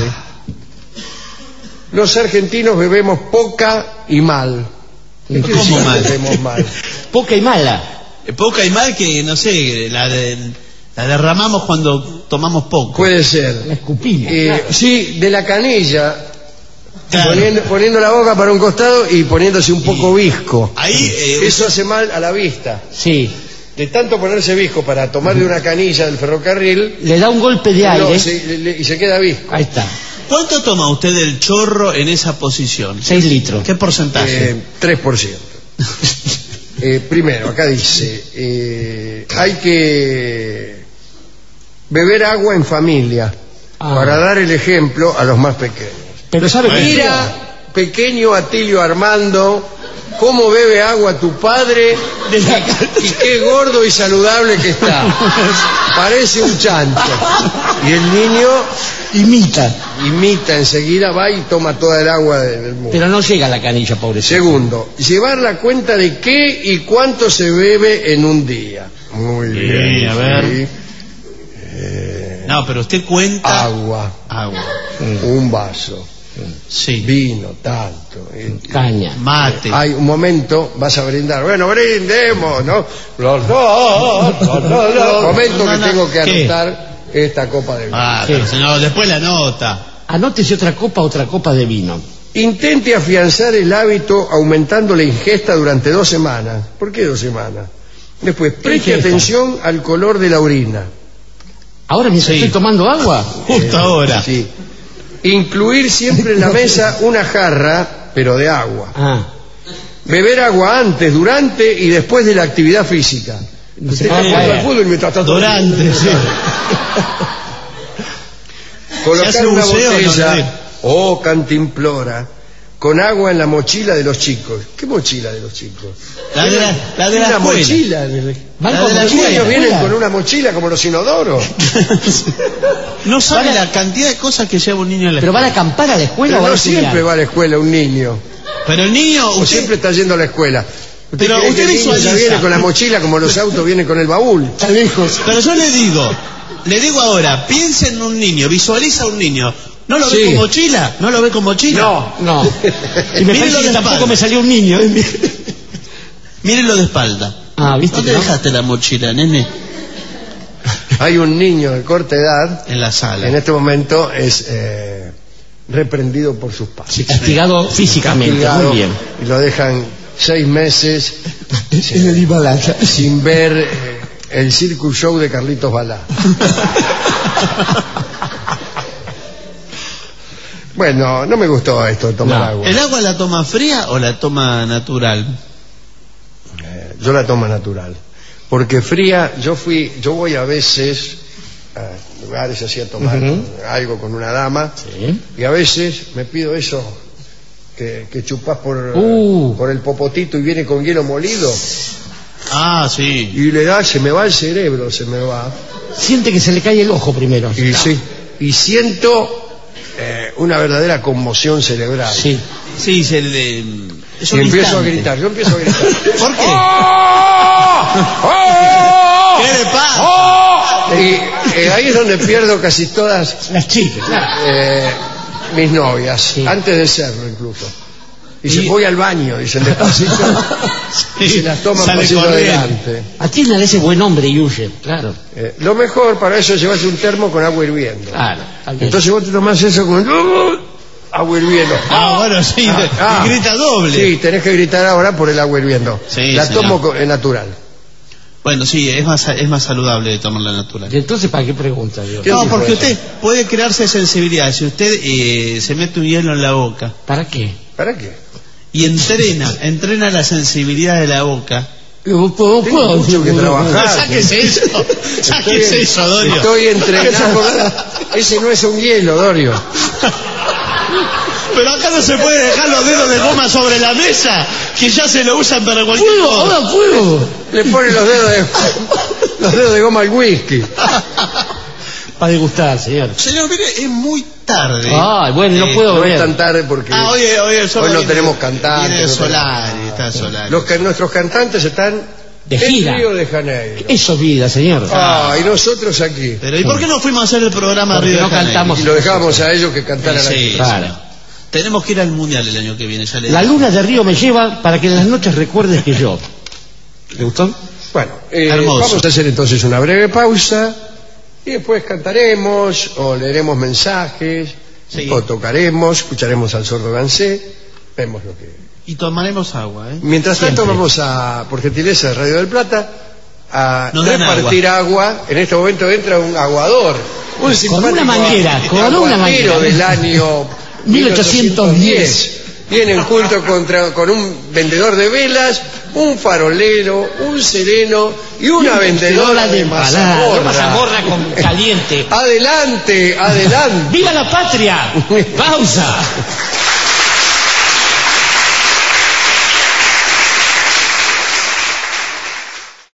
[SPEAKER 3] los argentinos bebemos poca y mal. ¿Qué quiere
[SPEAKER 1] ¿Cómo
[SPEAKER 3] decir
[SPEAKER 1] mal?
[SPEAKER 3] bebemos mal?
[SPEAKER 2] Poca y mala.
[SPEAKER 1] Poca y mal que, no sé, la derramamos cuando tomamos poco.
[SPEAKER 3] Puede
[SPEAKER 2] La
[SPEAKER 3] ser.
[SPEAKER 2] escupimos. claro.
[SPEAKER 3] Sí, de la canilla,
[SPEAKER 1] Claro.
[SPEAKER 3] poniendo la boca para un costado y poniéndose un poco visco.
[SPEAKER 1] Ahí,
[SPEAKER 3] Eso hace mal a la vista.
[SPEAKER 2] Sí.
[SPEAKER 3] De tanto ponerse visco para tomar de una canilla del ferrocarril,
[SPEAKER 2] Le da un golpe de aire.
[SPEAKER 3] y se queda visco.
[SPEAKER 2] Ahí está.
[SPEAKER 1] ¿Cuánto toma usted del chorro en esa posición?
[SPEAKER 2] 6 litros.
[SPEAKER 1] ¿Qué porcentaje?
[SPEAKER 3] 3%. Primero, acá dice, hay que beber agua en familia para dar el ejemplo a los más pequeños.
[SPEAKER 2] Pero sabe que
[SPEAKER 3] Mira, pequeño Atilio Armando, cómo bebe agua tu padre y qué gordo y saludable que está. Parece un chancho. Y el niño imita enseguida, va y toma toda el agua del mundo.
[SPEAKER 2] Pero no llega a la canilla, pobrecito.
[SPEAKER 3] Segundo, llevar la cuenta de qué y cuánto se bebe en un día. Muy bien.
[SPEAKER 1] A ver.
[SPEAKER 3] Sí.
[SPEAKER 1] No, pero usted cuenta...
[SPEAKER 3] Agua,
[SPEAKER 1] Agua.
[SPEAKER 3] un vaso,
[SPEAKER 1] Sí.
[SPEAKER 3] vino, tanto.
[SPEAKER 2] Caña.
[SPEAKER 1] Mate.
[SPEAKER 3] Hay un momento, vas a brindar. Bueno, brindemos, ¿no? Los dos. Momento que tengo que
[SPEAKER 1] ¿Qué?
[SPEAKER 3] anotar esta copa de vino.
[SPEAKER 1] Pero, señor, después la nota.
[SPEAKER 2] Anótese otra copa de vino.
[SPEAKER 3] Intente afianzar el hábito aumentando la ingesta durante 2 semanas. ¿Por qué 2 semanas? Después, preste
[SPEAKER 2] ingesta?
[SPEAKER 3] atención al color de la orina.
[SPEAKER 2] ¿Ahora mientras estoy tomando agua?
[SPEAKER 1] Justo ahora.
[SPEAKER 3] Sí. Incluir siempre en la mesa una jarra, pero de agua. Beber agua antes, durante y después de la actividad física. Usted está jugando al fútbol mientras está todo-
[SPEAKER 1] Durante, sí. Se
[SPEAKER 3] Colocar
[SPEAKER 1] hace
[SPEAKER 3] una
[SPEAKER 1] buceo, no,
[SPEAKER 3] botella
[SPEAKER 1] sí.
[SPEAKER 3] o cantimplora con agua en la mochila de los chicos. ¿Qué mochila de los chicos?
[SPEAKER 1] La de la
[SPEAKER 3] Una
[SPEAKER 1] escuela.
[SPEAKER 3] mochila.
[SPEAKER 2] ¿Van
[SPEAKER 1] La
[SPEAKER 2] con
[SPEAKER 1] de la
[SPEAKER 3] Los
[SPEAKER 2] mochila de
[SPEAKER 3] niños
[SPEAKER 2] la
[SPEAKER 3] vienen
[SPEAKER 2] escuela?
[SPEAKER 3] con una mochila como los inodoros.
[SPEAKER 1] No sabe la cantidad de cosas que lleva un niño en la
[SPEAKER 2] ¿Pero
[SPEAKER 1] escuela.
[SPEAKER 2] van a acampar a la escuela
[SPEAKER 3] Pero
[SPEAKER 2] o van
[SPEAKER 3] no
[SPEAKER 2] a estudiar?
[SPEAKER 3] siempre va a la escuela un niño.
[SPEAKER 1] Pero el niño,
[SPEAKER 3] O
[SPEAKER 1] usted,
[SPEAKER 3] siempre está yendo a la escuela.
[SPEAKER 1] Pero
[SPEAKER 3] cree
[SPEAKER 1] usted
[SPEAKER 3] que el niño ya
[SPEAKER 1] visualiza.
[SPEAKER 3] viene con la mochila como los autos vienen con el baúl.
[SPEAKER 2] Está lejos.
[SPEAKER 1] pero yo le digo ahora, piense en un niño, visualiza a un niño. ¿No lo
[SPEAKER 3] Sí.
[SPEAKER 1] ve con mochila? ¿No lo ve con mochila?
[SPEAKER 2] No. Y me
[SPEAKER 1] Mírenlo
[SPEAKER 2] parece que
[SPEAKER 1] de
[SPEAKER 2] tampoco
[SPEAKER 1] espalda.
[SPEAKER 2] me salió un niño.
[SPEAKER 1] Mírenlo de espalda.
[SPEAKER 2] ¿Viste?
[SPEAKER 1] ¿Dónde
[SPEAKER 2] que no?
[SPEAKER 1] dejaste la mochila, nene?
[SPEAKER 3] Hay un niño de corta edad,
[SPEAKER 1] En la sala.
[SPEAKER 3] en este momento es reprendido por sus padres.
[SPEAKER 2] Sí, castigado físicamente.
[SPEAKER 3] Castigado,
[SPEAKER 2] Muy bien.
[SPEAKER 3] y lo dejan 6 meses
[SPEAKER 2] En el Himalaya.
[SPEAKER 3] sin ver el Circus Show de Carlitos Balá. Bueno, no me gustó esto de tomar
[SPEAKER 2] No.
[SPEAKER 3] agua.
[SPEAKER 1] ¿El agua la toma fría o la toma natural?
[SPEAKER 3] Yo la tomo natural. Porque fría, yo voy a veces a lugares así a tomar algo con una dama,
[SPEAKER 2] Sí.
[SPEAKER 3] y a veces me pido eso que chupás por el popotito y viene con hielo molido,
[SPEAKER 1] Ah, sí.
[SPEAKER 3] y le da, se me va el cerebro, se me va,
[SPEAKER 2] Siente que se le cae el ojo primero.
[SPEAKER 3] y sí, y siento una verdadera conmoción cerebral.
[SPEAKER 2] Sí.
[SPEAKER 1] Sí, es
[SPEAKER 3] Y
[SPEAKER 1] un
[SPEAKER 3] empiezo a
[SPEAKER 1] instante.
[SPEAKER 3] gritar, yo empiezo a gritar.
[SPEAKER 1] ¿Por qué?
[SPEAKER 3] ¡Oh!
[SPEAKER 1] ¿Qué le pasa?
[SPEAKER 3] Y ahí es donde pierdo casi todas
[SPEAKER 2] Las chicas, claro.
[SPEAKER 3] mis novias,
[SPEAKER 2] Sí.
[SPEAKER 3] antes de serlo incluso. Dicen, voy al baño, dicen despacito, y se las toman
[SPEAKER 1] Sale
[SPEAKER 3] pasito
[SPEAKER 1] corriendo.
[SPEAKER 3] adelante.
[SPEAKER 2] Atiendan a ese buen hombre y huye, claro.
[SPEAKER 3] Lo mejor para eso es llevarse un termo con agua hirviendo.
[SPEAKER 2] Claro. está bien.
[SPEAKER 3] Entonces vos te tomás eso con agua hirviendo.
[SPEAKER 1] Bueno, sí, y grita doble.
[SPEAKER 3] Sí, tenés que gritar ahora por el agua hirviendo.
[SPEAKER 1] Sí,
[SPEAKER 3] la
[SPEAKER 1] señor.
[SPEAKER 3] tomo natural.
[SPEAKER 1] Bueno, sí, es más saludable tomarla natural.
[SPEAKER 2] ¿Y entonces para qué pregunta, Dios?
[SPEAKER 3] ¿Qué
[SPEAKER 1] No,
[SPEAKER 3] tipo
[SPEAKER 1] porque
[SPEAKER 3] de
[SPEAKER 1] usted puede crearse sensibilidad. Si usted se mete un hielo en la boca
[SPEAKER 2] ¿Para qué?
[SPEAKER 3] ¿Para qué?
[SPEAKER 1] y entrena la sensibilidad de la boca.
[SPEAKER 2] Puedo
[SPEAKER 3] Tengo mucho que trabajar.
[SPEAKER 1] Sáquese eso, sáquese eso, Dorio.
[SPEAKER 3] Estoy entrenando. Ese no es un hielo, Dorio.
[SPEAKER 1] Pero acá no se puede dejar los dedos de goma sobre la mesa, que ya se lo usan para cualquier
[SPEAKER 2] ¡Puedo!
[SPEAKER 1] cosa.
[SPEAKER 2] ¡Ahora puedo!
[SPEAKER 3] Le ponen los dedos de goma al whisky.
[SPEAKER 2] Para degustar, señor.
[SPEAKER 1] Señor, mire, es muy tarde.
[SPEAKER 2] Bueno, no puedo
[SPEAKER 3] No
[SPEAKER 2] ver.
[SPEAKER 3] es tan tarde porque
[SPEAKER 1] Hoy el sol
[SPEAKER 3] hoy no
[SPEAKER 1] viene-
[SPEAKER 3] tenemos cantantes.
[SPEAKER 1] Viene de
[SPEAKER 3] no
[SPEAKER 1] Solari, está Solari.
[SPEAKER 3] nuestros cantantes están
[SPEAKER 2] De
[SPEAKER 3] en
[SPEAKER 2] gira.
[SPEAKER 3] Río de Janeiro.
[SPEAKER 2] Eso es vida, señor.
[SPEAKER 3] Y nosotros aquí.
[SPEAKER 1] Pero ¿y por qué no fuimos a hacer el programa
[SPEAKER 2] Porque
[SPEAKER 1] Río de
[SPEAKER 2] no
[SPEAKER 1] Janeiro?
[SPEAKER 2] cantamos.
[SPEAKER 3] Y lo dejamos a ellos que cantaran
[SPEAKER 1] Sí,
[SPEAKER 3] aquí.
[SPEAKER 2] Claro.
[SPEAKER 1] señor. Tenemos que ir al Mundial el año que viene, ya le
[SPEAKER 2] La
[SPEAKER 1] digo.
[SPEAKER 2] luna de Río me lleva para que en las noches recuerdes que yo. ¿Le gustó?
[SPEAKER 3] Bueno,
[SPEAKER 1] Hermoso.
[SPEAKER 3] vamos a hacer entonces una breve pausa y después cantaremos o leeremos mensajes
[SPEAKER 1] Sí.
[SPEAKER 3] o tocaremos, escucharemos al sordo Gansé, vemos lo que...
[SPEAKER 1] Y tomaremos agua, ¿eh?
[SPEAKER 3] Mientras tanto
[SPEAKER 2] Siempre.
[SPEAKER 3] vamos a, por gentileza de Radio del Plata, a
[SPEAKER 1] Nos dan
[SPEAKER 3] repartir agua. En este momento entra un aguador Un simpático
[SPEAKER 2] una manguera, con una
[SPEAKER 3] aguatero
[SPEAKER 2] manguera.
[SPEAKER 3] del año
[SPEAKER 2] 1810.
[SPEAKER 3] Vienen junto con un vendedor de velas, un farolero, un sereno y una vendedora de mazamorra.
[SPEAKER 2] Mazamorra con caliente.
[SPEAKER 3] Adelante, adelante.
[SPEAKER 2] ¡Viva la patria! ¡Pausa!